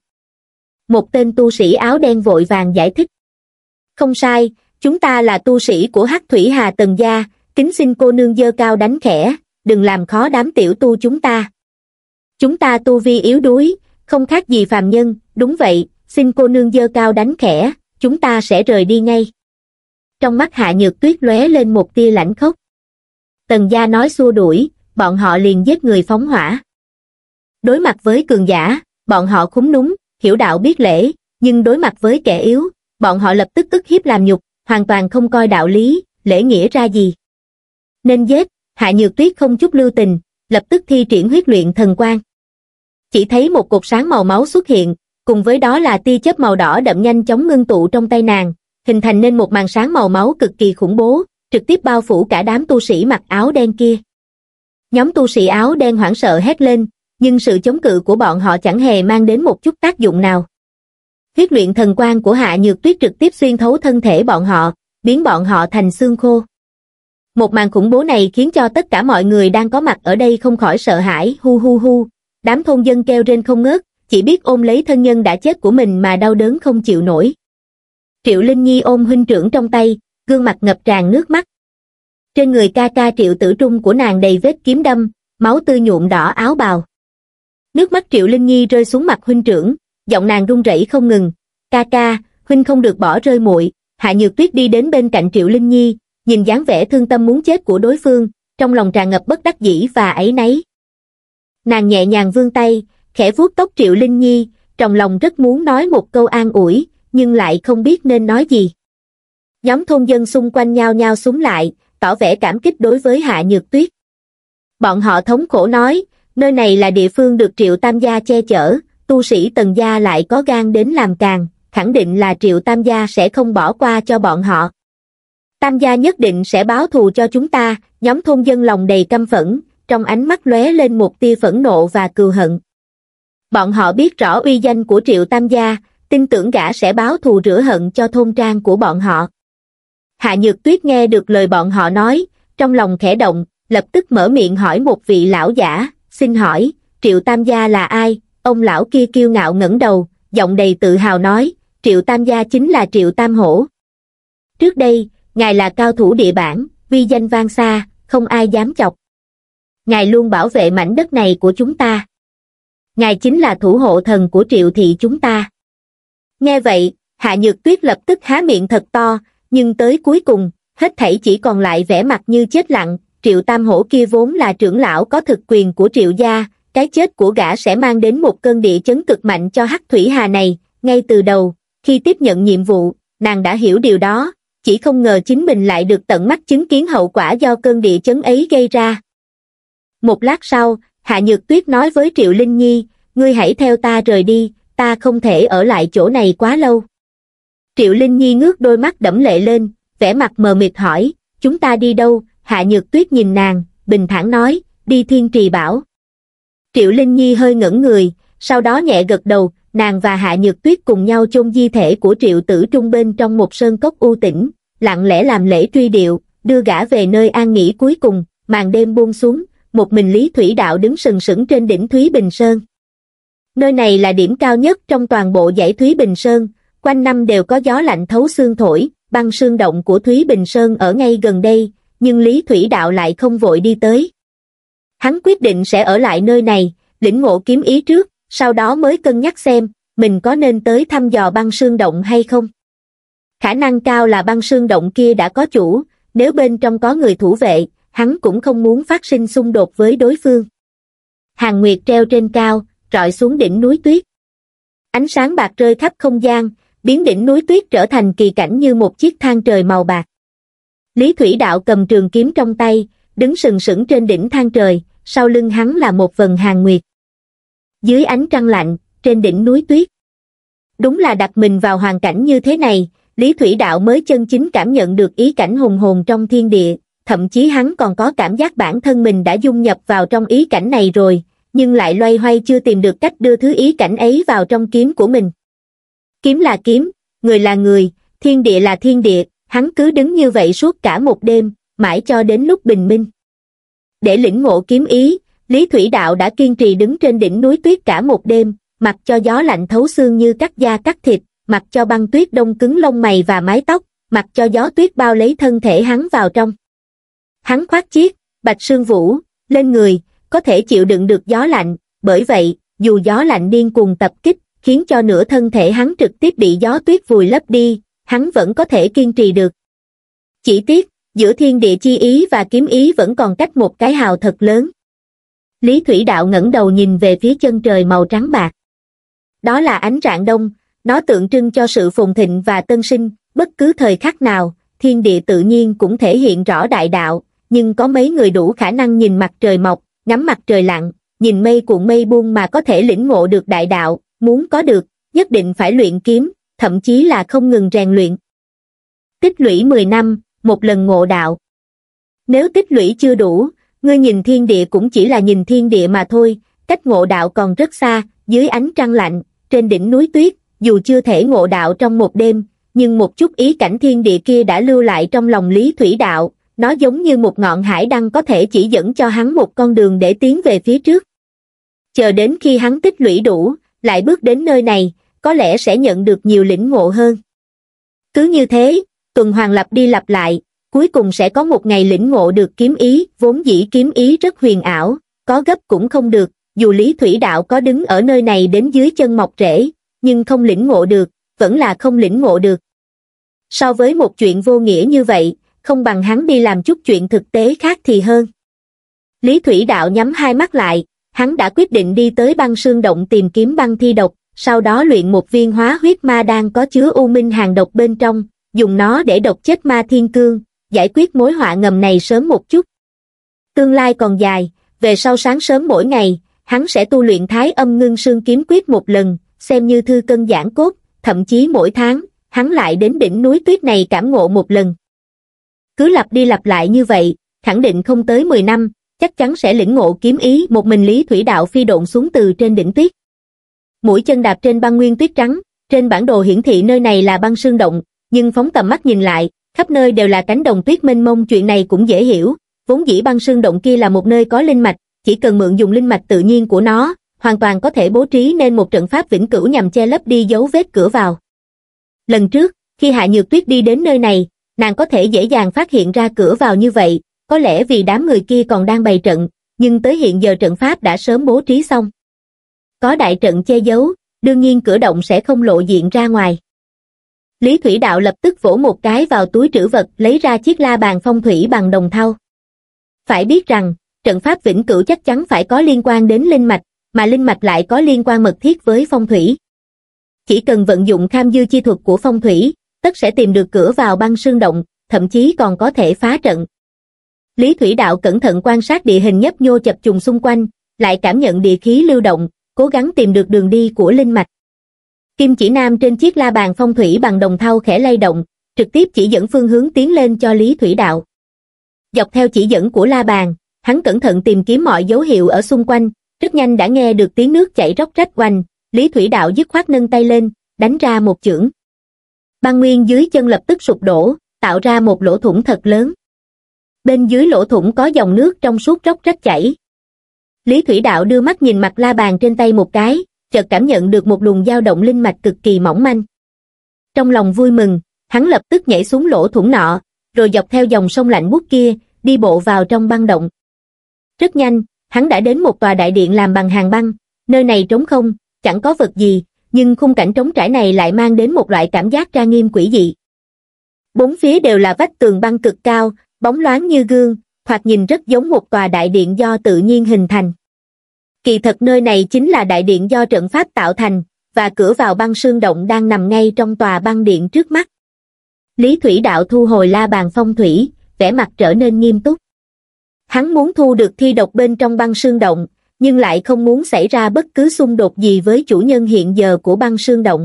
Một tên tu sĩ áo đen vội vàng giải thích. Không sai, chúng ta là tu sĩ của Hắc Thủy Hà Tần gia, kính xin cô nương giơ cao đánh khẽ, đừng làm khó đám tiểu tu chúng ta. Chúng ta tu vi yếu đuối, không khác gì phàm nhân, đúng vậy, xin cô nương giơ cao đánh khẽ, chúng ta sẽ rời đi ngay. Trong mắt Hạ Nhược Tuyết lóe lên một tia lãnh khốc. Tần gia nói xua đuổi, bọn họ liền giết người phóng hỏa. Đối mặt với cường giả, bọn họ khúm núm, hiểu đạo biết lễ, nhưng đối mặt với kẻ yếu, bọn họ lập tức ức hiếp làm nhục, hoàn toàn không coi đạo lý, lễ nghĩa ra gì. Nên giết, Hạ Nhược Tuyết không chút lưu tình, lập tức thi triển huyết luyện thần quang. Chỉ thấy một cột sáng màu máu xuất hiện, cùng với đó là tia chớp màu đỏ đậm nhanh chóng ngưng tụ trong tay nàng, hình thành nên một màn sáng màu máu cực kỳ khủng bố, trực tiếp bao phủ cả đám tu sĩ mặc áo đen kia. Nhóm tu sĩ áo đen hoảng sợ hét lên, nhưng sự chống cự của bọn họ chẳng hề mang đến một chút tác dụng nào. Huyết luyện thần quang của Hạ Nhược Tuyết trực tiếp xuyên thấu thân thể bọn họ, biến bọn họ thành xương khô. Một màn khủng bố này khiến cho tất cả mọi người đang có mặt ở đây không khỏi sợ hãi, hu hu hu, đám thôn dân kêu rên không ngớt, chỉ biết ôm lấy thân nhân đã chết của mình mà đau đớn không chịu nổi. Triệu Linh Nhi ôm huynh trưởng trong tay, gương mặt ngập tràn nước mắt. Trên người ca ca Triệu Tử Trung của nàng đầy vết kiếm đâm, máu tươi nhuộm đỏ áo bào. Nước mắt Triệu Linh Nhi rơi xuống mặt huynh trưởng, giọng nàng run rẩy không ngừng. Ca ca, huynh không được bỏ rơi muội. Hạ Nhược Tuyết đi đến bên cạnh Triệu Linh Nhi, nhìn dáng vẻ thương tâm muốn chết của đối phương, trong lòng tràn ngập bất đắc dĩ và áy náy. Nàng nhẹ nhàng vươn tay, khẽ vuốt tóc Triệu Linh Nhi, trong lòng rất muốn nói một câu an ủi, nhưng lại không biết nên nói gì. Nhóm thôn dân xung quanh nhao nhao xúm lại, tỏ vẻ cảm kích đối với Hạ Nhược Tuyết. Bọn họ thống khổ nói, nơi này là địa phương được Triệu Tam gia che chở, tu sĩ Tần gia lại có gan đến làm càng, khẳng định là Triệu Tam gia sẽ không bỏ qua cho bọn họ. Tam gia nhất định sẽ báo thù cho chúng ta. Nhóm thôn dân lòng đầy căm phẫn, trong ánh mắt lóe lên một tia phẫn nộ và cừu hận. Bọn họ biết rõ uy danh của Triệu Tam gia, tin tưởng gã sẽ báo thù rửa hận cho thôn trang của bọn họ. Hạ Nhược Tuyết nghe được lời bọn họ nói, trong lòng khẽ động, lập tức mở miệng hỏi một vị lão giả, xin hỏi, Triệu Tam gia là ai? Ông lão kia kiêu ngạo ngẩng đầu, giọng đầy tự hào nói, Triệu Tam gia chính là Triệu Tam Hổ. Trước đây, ngài là cao thủ địa bản, uy danh vang xa, không ai dám chọc. Ngài luôn bảo vệ mảnh đất này của chúng ta. Ngài chính là thủ hộ thần của Triệu thị chúng ta. Nghe vậy, Hạ Nhược Tuyết lập tức há miệng thật to, nhưng tới cuối cùng, hết thảy chỉ còn lại vẻ mặt như chết lặng. Triệu Tam Hổ kia vốn là trưởng lão có thực quyền của Triệu gia, cái chết của gã sẽ mang đến một cơn địa chấn cực mạnh cho Hắc Thủy Hà này. Ngay từ đầu, khi tiếp nhận nhiệm vụ, nàng đã hiểu điều đó, chỉ không ngờ chính mình lại được tận mắt chứng kiến hậu quả do cơn địa chấn ấy gây ra. Một lát sau, Hạ Nhược Tuyết nói với Triệu Linh Nhi, ngươi hãy theo ta rời đi, ta không thể ở lại chỗ này quá lâu. Triệu Linh Nhi ngước đôi mắt đẫm lệ lên, vẻ mặt mờ mịt hỏi, chúng ta đi đâu? Hạ Nhược Tuyết nhìn nàng, bình thản nói, đi Thiên Trì Bảo. Triệu Linh Nhi hơi ngẩn người, sau đó nhẹ gật đầu, nàng và Hạ Nhược Tuyết cùng nhau chôn di thể của Triệu Tử Trung bên trong một sơn cốc u tĩnh, lặng lẽ làm lễ truy điệu, đưa gã về nơi an nghỉ cuối cùng. Màn đêm buông xuống, một mình Lý Thủy Đạo đứng sừng sững trên đỉnh Thúy Bình Sơn. Nơi này là điểm cao nhất trong toàn bộ dãy Thúy Bình Sơn, quanh năm đều có gió lạnh thấu xương thổi, băng sương động của Thúy Bình Sơn ở ngay gần đây, nhưng Lý Thủy Đạo lại không vội đi tới. Hắn quyết định sẽ ở lại nơi này, lĩnh ngộ kiếm ý trước, sau đó mới cân nhắc xem, mình có nên tới thăm dò băng sương động hay không. Khả năng cao là băng sương động kia đã có chủ, nếu bên trong có người thủ vệ, hắn cũng không muốn phát sinh xung đột với đối phương. Hàng nguyệt treo trên cao, rọi xuống đỉnh núi tuyết. Ánh sáng bạc rơi khắp không gian, biến đỉnh núi tuyết trở thành kỳ cảnh như một chiếc thang trời màu bạc. Lý Thủy Đạo cầm trường kiếm trong tay, đứng sừng sững trên đỉnh thang trời, sau lưng hắn là một vầng hàng nguyệt. Dưới ánh trăng lạnh, trên đỉnh núi tuyết. Đúng là đặt mình vào hoàn cảnh như thế này, Lý Thủy Đạo mới chân chính cảm nhận được ý cảnh hùng hồn trong thiên địa, thậm chí hắn còn có cảm giác bản thân mình đã dung nhập vào trong ý cảnh này rồi, nhưng lại loay hoay chưa tìm được cách đưa thứ ý cảnh ấy vào trong kiếm của mình. Kiếm là kiếm, người là người, thiên địa là thiên địa, hắn cứ đứng như vậy suốt cả một đêm, mãi cho đến lúc bình minh. Để lĩnh ngộ kiếm ý, Lý Thủy Đạo đã kiên trì đứng trên đỉnh núi tuyết cả một đêm, mặc cho gió lạnh thấu xương như cắt da cắt thịt, mặc cho băng tuyết đông cứng lông mày và mái tóc, mặc cho gió tuyết bao lấy thân thể hắn vào trong. Hắn khoác chiếc bạch sương vũ lên người, có thể chịu đựng được gió lạnh, bởi vậy, dù gió lạnh điên cuồng tập kích, khiến cho nửa thân thể hắn trực tiếp bị gió tuyết vùi lấp đi, hắn vẫn có thể kiên trì được. Chỉ tiếc, giữa thiên địa chi ý và kiếm ý vẫn còn cách một cái hào thật lớn. Lý Thủy Đạo ngẩng đầu nhìn về phía chân trời màu trắng bạc. Đó là ánh rạng đông, nó tượng trưng cho sự phồn thịnh và tân sinh, bất cứ thời khắc nào, thiên địa tự nhiên cũng thể hiện rõ đại đạo, nhưng có mấy người đủ khả năng nhìn mặt trời mọc, ngắm mặt trời lặn, nhìn mây cuộn mây buông mà có thể lĩnh ngộ được đại đạo, muốn có được, nhất định phải luyện kiếm, thậm chí là không ngừng rèn luyện. Tích lũy mười năm, một lần ngộ đạo. Nếu tích lũy chưa đủ, ngươi nhìn thiên địa cũng chỉ là nhìn thiên địa mà thôi, cách ngộ đạo còn rất xa. Dưới ánh trăng lạnh, trên đỉnh núi tuyết, dù chưa thể ngộ đạo trong một đêm, nhưng một chút ý cảnh thiên địa kia đã lưu lại trong lòng Lý Thủy Đạo, nó giống như một ngọn hải đăng có thể chỉ dẫn cho hắn một con đường để tiến về phía trước. Chờ đến khi hắn tích lũy đủ, lại bước đến nơi này, có lẽ sẽ nhận được nhiều lĩnh ngộ hơn. Cứ như thế, tuần hoàn lặp đi lặp lại, cuối cùng sẽ có một ngày lĩnh ngộ được kiếm ý, vốn dĩ kiếm ý rất huyền ảo, có gấp cũng không được, dù Lý Thủy Đạo có đứng ở nơi này đến dưới chân mọc rễ, nhưng không lĩnh ngộ được, vẫn là không lĩnh ngộ được. So với một chuyện vô nghĩa như vậy, không bằng hắn đi làm chút chuyện thực tế khác thì hơn. Lý Thủy Đạo nhắm hai mắt lại, hắn đã quyết định đi tới băng sương động tìm kiếm băng thi độc, sau đó luyện một viên hóa huyết ma đan có chứa u minh hàng độc bên trong, dùng nó để độc chết Ma Thiên Cương, giải quyết mối họa ngầm này sớm một chút. Tương lai còn dài, về sau sáng sớm mỗi ngày, hắn sẽ tu luyện Thái Âm Ngưng Sương Kiếm Quyết một lần, xem như thư cân giãn cốt, thậm chí mỗi tháng, hắn lại đến đỉnh núi tuyết này cảm ngộ một lần. Cứ lặp đi lặp lại như vậy, khẳng định không tới mười năm, chắc chắn sẽ lĩnh ngộ kiếm ý. Một mình Lý Thủy Đạo phi độn xuống từ trên đỉnh tuyết. Mũi chân đạp trên băng nguyên tuyết trắng, trên bản đồ hiển thị nơi này là băng sương động, nhưng phóng tầm mắt nhìn lại, khắp nơi đều là cánh đồng tuyết mênh mông. Chuyện này cũng dễ hiểu, vốn dĩ băng sương động kia là một nơi có linh mạch, chỉ cần mượn dùng linh mạch tự nhiên của nó, hoàn toàn có thể bố trí nên một trận pháp vĩnh cửu nhằm che lấp đi dấu vết cửa vào. Lần trước, khi Hạ Nhược Tuyết đi đến nơi này, nàng có thể dễ dàng phát hiện ra cửa vào như vậy, có lẽ vì đám người kia còn đang bày trận, nhưng tới hiện giờ trận pháp đã sớm bố trí xong. Có đại trận che giấu, đương nhiên cửa động sẽ không lộ diện ra ngoài. Lý Thủy Đạo lập tức vỗ một cái vào túi trữ vật, lấy ra chiếc la bàn phong thủy bằng đồng thau. Phải biết rằng, trận pháp vĩnh cửu chắc chắn phải có liên quan đến linh mạch, mà linh mạch lại có liên quan mật thiết với phong thủy. Chỉ cần vận dụng kham dư chi thuật của phong thủy, tất sẽ tìm được cửa vào băng sương động, thậm chí còn có thể phá trận. Lý Thủy Đạo cẩn thận quan sát địa hình nhấp nhô chập trùng xung quanh, lại cảm nhận địa khí lưu động, cố gắng tìm được đường đi của linh mạch. Kim chỉ nam trên chiếc la bàn phong thủy bằng đồng thau khẽ lay động, trực tiếp chỉ dẫn phương hướng tiến lên cho Lý Thủy Đạo. Dọc theo chỉ dẫn của la bàn, hắn cẩn thận tìm kiếm mọi dấu hiệu ở xung quanh, rất nhanh đã nghe được tiếng nước chảy róc rách oành. Lý Thủy Đạo dứt khoát nâng tay lên, đánh ra một chưởng. Băng nguyên dưới chân lập tức sụp đổ, tạo ra một lỗ thủng thật lớn. Bên dưới lỗ thủng có dòng nước trong suốt róc rách chảy. Lý Thủy Đạo đưa mắt nhìn mặt la bàn trên tay một cái, chợt cảm nhận được một luồng dao động linh mạch cực kỳ mỏng manh. Trong lòng vui mừng, hắn lập tức nhảy xuống lỗ thủng nọ, rồi dọc theo dòng sông lạnh buốt kia, đi bộ vào trong băng động. Rất nhanh, hắn đã đến một tòa đại điện làm bằng hàng băng, nơi này trống không, chẳng có vật gì, nhưng khung cảnh trống trải này lại mang đến một loại cảm giác trang nghiêm quỷ dị. Bốn phía đều là vách tường băng cực cao, bóng loáng như gương, thoạt nhìn rất giống một tòa đại điện do tự nhiên hình thành. Kỳ thật nơi này chính là đại điện do trận pháp tạo thành, và cửa vào băng sương động đang nằm ngay trong tòa băng điện trước mắt. Lý Thủy Đạo thu hồi la bàn phong thủy, vẻ mặt trở nên nghiêm túc. Hắn muốn thu được thi độc bên trong băng sương động, nhưng lại không muốn xảy ra bất cứ xung đột gì với chủ nhân hiện giờ của băng sương động.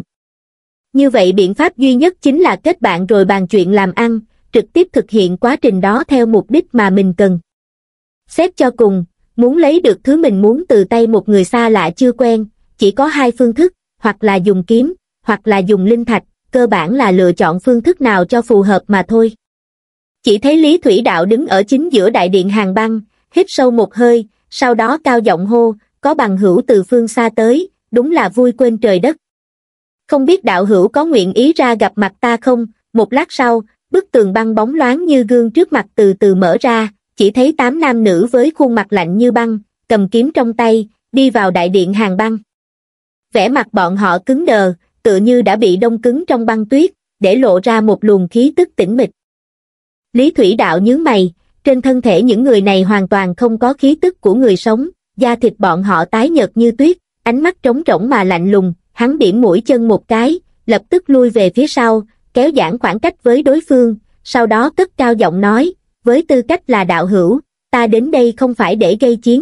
Như vậy biện pháp duy nhất chính là kết bạn rồi bàn chuyện làm ăn, trực tiếp thực hiện quá trình đó theo mục đích mà mình cần. Xét cho cùng, muốn lấy được thứ mình muốn từ tay một người xa lạ chưa quen, chỉ có hai phương thức, hoặc là dùng kiếm, hoặc là dùng linh thạch, cơ bản là lựa chọn phương thức nào cho phù hợp mà thôi. Chỉ thấy Lý Thủy Đạo đứng ở chính giữa đại điện hàng băng, hít sâu một hơi, sau đó cao giọng hô, có bằng hữu từ phương xa tới, đúng là vui quên trời đất. Không biết đạo hữu có nguyện ý ra gặp mặt ta không? Một lát sau, bức tường băng bóng loáng như gương trước mặt từ từ mở ra, chỉ thấy tám nam nữ với khuôn mặt lạnh như băng, cầm kiếm trong tay, đi vào đại điện hàng băng. Vẻ mặt bọn họ cứng đờ, tựa như đã bị đông cứng trong băng tuyết, để lộ ra một luồng khí tức tĩnh mịch. Lý Thủy Đạo nhướng mày, trên thân thể những người này hoàn toàn không có khí tức của người sống, da thịt bọn họ tái nhợt như tuyết, ánh mắt trống rỗng mà lạnh lùng, hắn điểm mũi chân một cái, lập tức lui về phía sau, kéo giãn khoảng cách với đối phương, sau đó cất cao giọng nói, với tư cách là đạo hữu, ta đến đây không phải để gây chiến.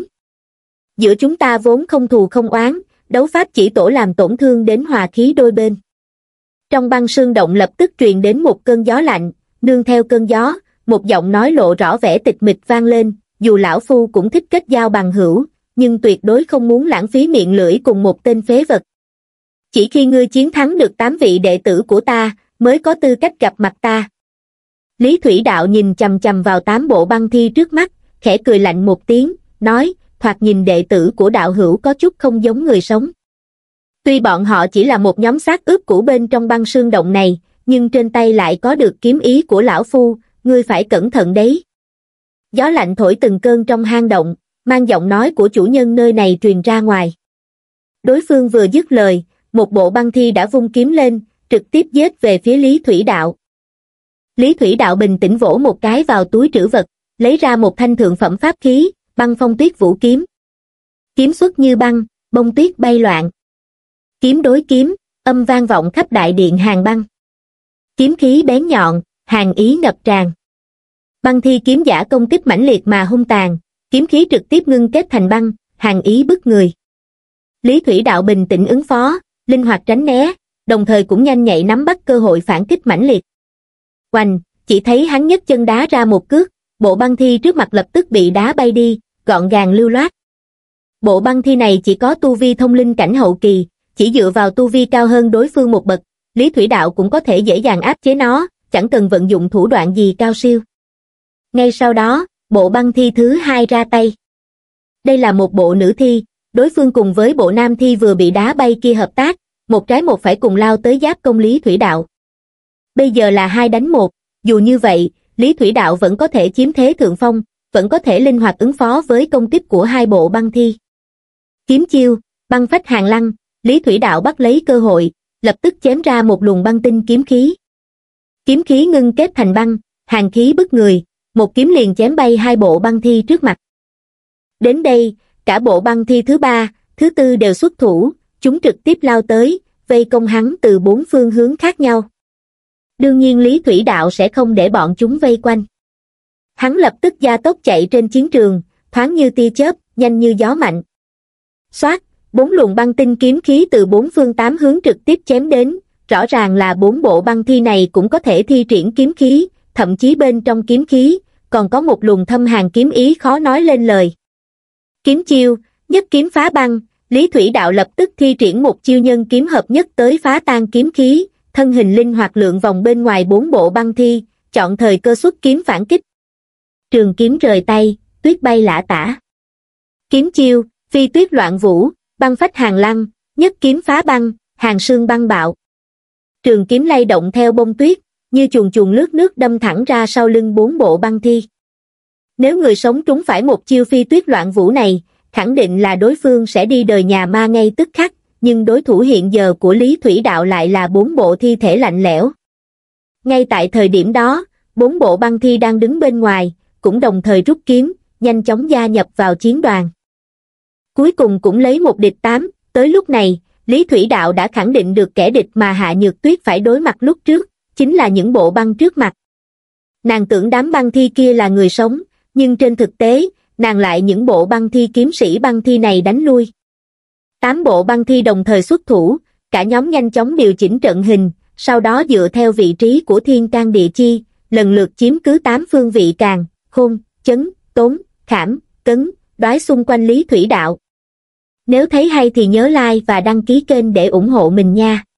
Giữa chúng ta vốn không thù không oán, đấu pháp chỉ tổ làm tổn thương đến hòa khí đôi bên. Trong băng sương động lập tức truyền đến một cơn gió lạnh, nương theo cơn gió, một giọng nói lộ rõ vẻ tịch mịch vang lên, dù lão phu cũng thích kết giao bằng hữu, nhưng tuyệt đối không muốn lãng phí miệng lưỡi cùng một tên phế vật. Chỉ khi ngươi chiến thắng được tám vị đệ tử của ta, mới có tư cách gặp mặt ta. Lý Thủy Đạo nhìn chằm chằm vào tám bộ băng thi trước mắt, khẽ cười lạnh một tiếng, nói, thoạt nhìn đệ tử của đạo hữu có chút không giống người sống. Tuy bọn họ chỉ là một nhóm xác ướp cũ bên trong băng sương động này, nhưng trên tay lại có được kiếm ý của lão phu, ngươi phải cẩn thận đấy. Gió lạnh thổi từng cơn trong hang động, mang giọng nói của chủ nhân nơi này truyền ra ngoài. Đối phương vừa dứt lời, một bộ băng thi đã vung kiếm lên, trực tiếp giết về phía Lý Thủy Đạo. Lý Thủy Đạo bình tĩnh vỗ một cái vào túi trữ vật, lấy ra một thanh thượng phẩm pháp khí, Băng Phong Tuyết Vũ kiếm. Kiếm xuất như băng, bông tuyết bay loạn. Kiếm đối kiếm, âm vang vọng khắp đại điện hàng băng. Kiếm khí bén nhọn, hàn ý ngập tràn. Băng thi kiếm giả công kích mãnh liệt mà hung tàn, kiếm khí trực tiếp ngưng kết thành băng, hàn ý bức người. Lý Thủy Đạo bình tĩnh ứng phó, linh hoạt tránh né, đồng thời cũng nhanh nhạy nắm bắt cơ hội phản kích mãnh liệt. Oành, chỉ thấy hắn nhấc chân đá ra một cước, bộ băng thi trước mặt lập tức bị đá bay đi, gọn gàng lưu loát. Bộ băng thi này chỉ có tu vi thông linh cảnh hậu kỳ, chỉ dựa vào tu vi cao hơn đối phương một bậc, Lý Thủy Đạo cũng có thể dễ dàng áp chế nó, chẳng cần vận dụng thủ đoạn gì cao siêu. Ngay sau đó, bộ băng thi thứ hai ra tay. Đây là một bộ nữ thi, đối phương cùng với bộ nam thi vừa bị đá bay kia hợp tác, một trái một phải cùng lao tới giáp công Lý Thủy Đạo. Bây giờ là hai đánh một, dù như vậy, Lý Thủy Đạo vẫn có thể chiếm thế thượng phong, vẫn có thể linh hoạt ứng phó với công kích của hai bộ băng thi. Kiếm chiêu, băng phách hàng lăng, Lý Thủy Đạo bắt lấy cơ hội, lập tức chém ra một luồng băng tinh kiếm khí. Kiếm khí ngưng kết thành băng, hàn khí bức người, một kiếm liền chém bay hai bộ băng thi trước mặt. Đến đây, cả bộ băng thi thứ ba, thứ tư đều xuất thủ, chúng trực tiếp lao tới, vây công hắn từ bốn phương hướng khác nhau. Đương nhiên Lý Thủy Đạo sẽ không để bọn chúng vây quanh. Hắn lập tức gia tốc chạy trên chiến trường, thoáng như tia chớp, nhanh như gió mạnh. Xoát, bốn luồng băng tinh kiếm khí từ bốn phương tám hướng trực tiếp chém đến, rõ ràng là bốn bộ băng thi này cũng có thể thi triển kiếm khí, thậm chí bên trong kiếm khí, còn có một luồng thâm hàn kiếm ý khó nói lên lời. Kiếm chiêu, nhất kiếm phá băng, Lý Thủy Đạo lập tức thi triển một chiêu nhân kiếm hợp nhất tới phá tan kiếm khí, thân hình linh hoạt lượn vòng bên ngoài bốn bộ băng thi, chọn thời cơ xuất kiếm phản kích. Trường kiếm rời tay, tuyết bay lả tả. Kiếm chiêu, phi tuyết loạn vũ, băng phách hàng lăng, nhất kiếm phá băng, hàng sương băng bạo. Trường kiếm lay động theo bông tuyết, như chuồn chuồn lướt nước đâm thẳng ra sau lưng bốn bộ băng thi. Nếu người sống trúng phải một chiêu phi tuyết loạn vũ này, khẳng định là đối phương sẽ đi đời nhà ma ngay tức khắc, nhưng đối thủ hiện giờ của Lý Thủy Đạo lại là bốn bộ thi thể lạnh lẽo. Ngay tại thời điểm đó, bốn bộ băng thi đang đứng bên ngoài, cũng đồng thời rút kiếm, nhanh chóng gia nhập vào chiến đoàn. Cuối cùng cũng lấy một địch tám, tới lúc này, Lý Thủy Đạo đã khẳng định được kẻ địch mà Hạ Nhược Tuyết phải đối mặt lúc trước, chính là những bộ băng trước mặt. Nàng tưởng đám băng thi kia là người sống, nhưng trên thực tế, nàng lại những bộ băng thi kiếm sĩ băng thi này đánh lui. Tám bộ băng thi đồng thời xuất thủ, cả nhóm nhanh chóng điều chỉnh trận hình, sau đó dựa theo vị trí của thiên can địa chi, lần lượt chiếm cứ tám phương vị Càn, Khôn, Chấn, Tốn, Khảm, Cấn, Đoái xung quanh Lý Thủy Đạo. Nếu thấy hay thì nhớ like và đăng ký kênh để ủng hộ mình nha.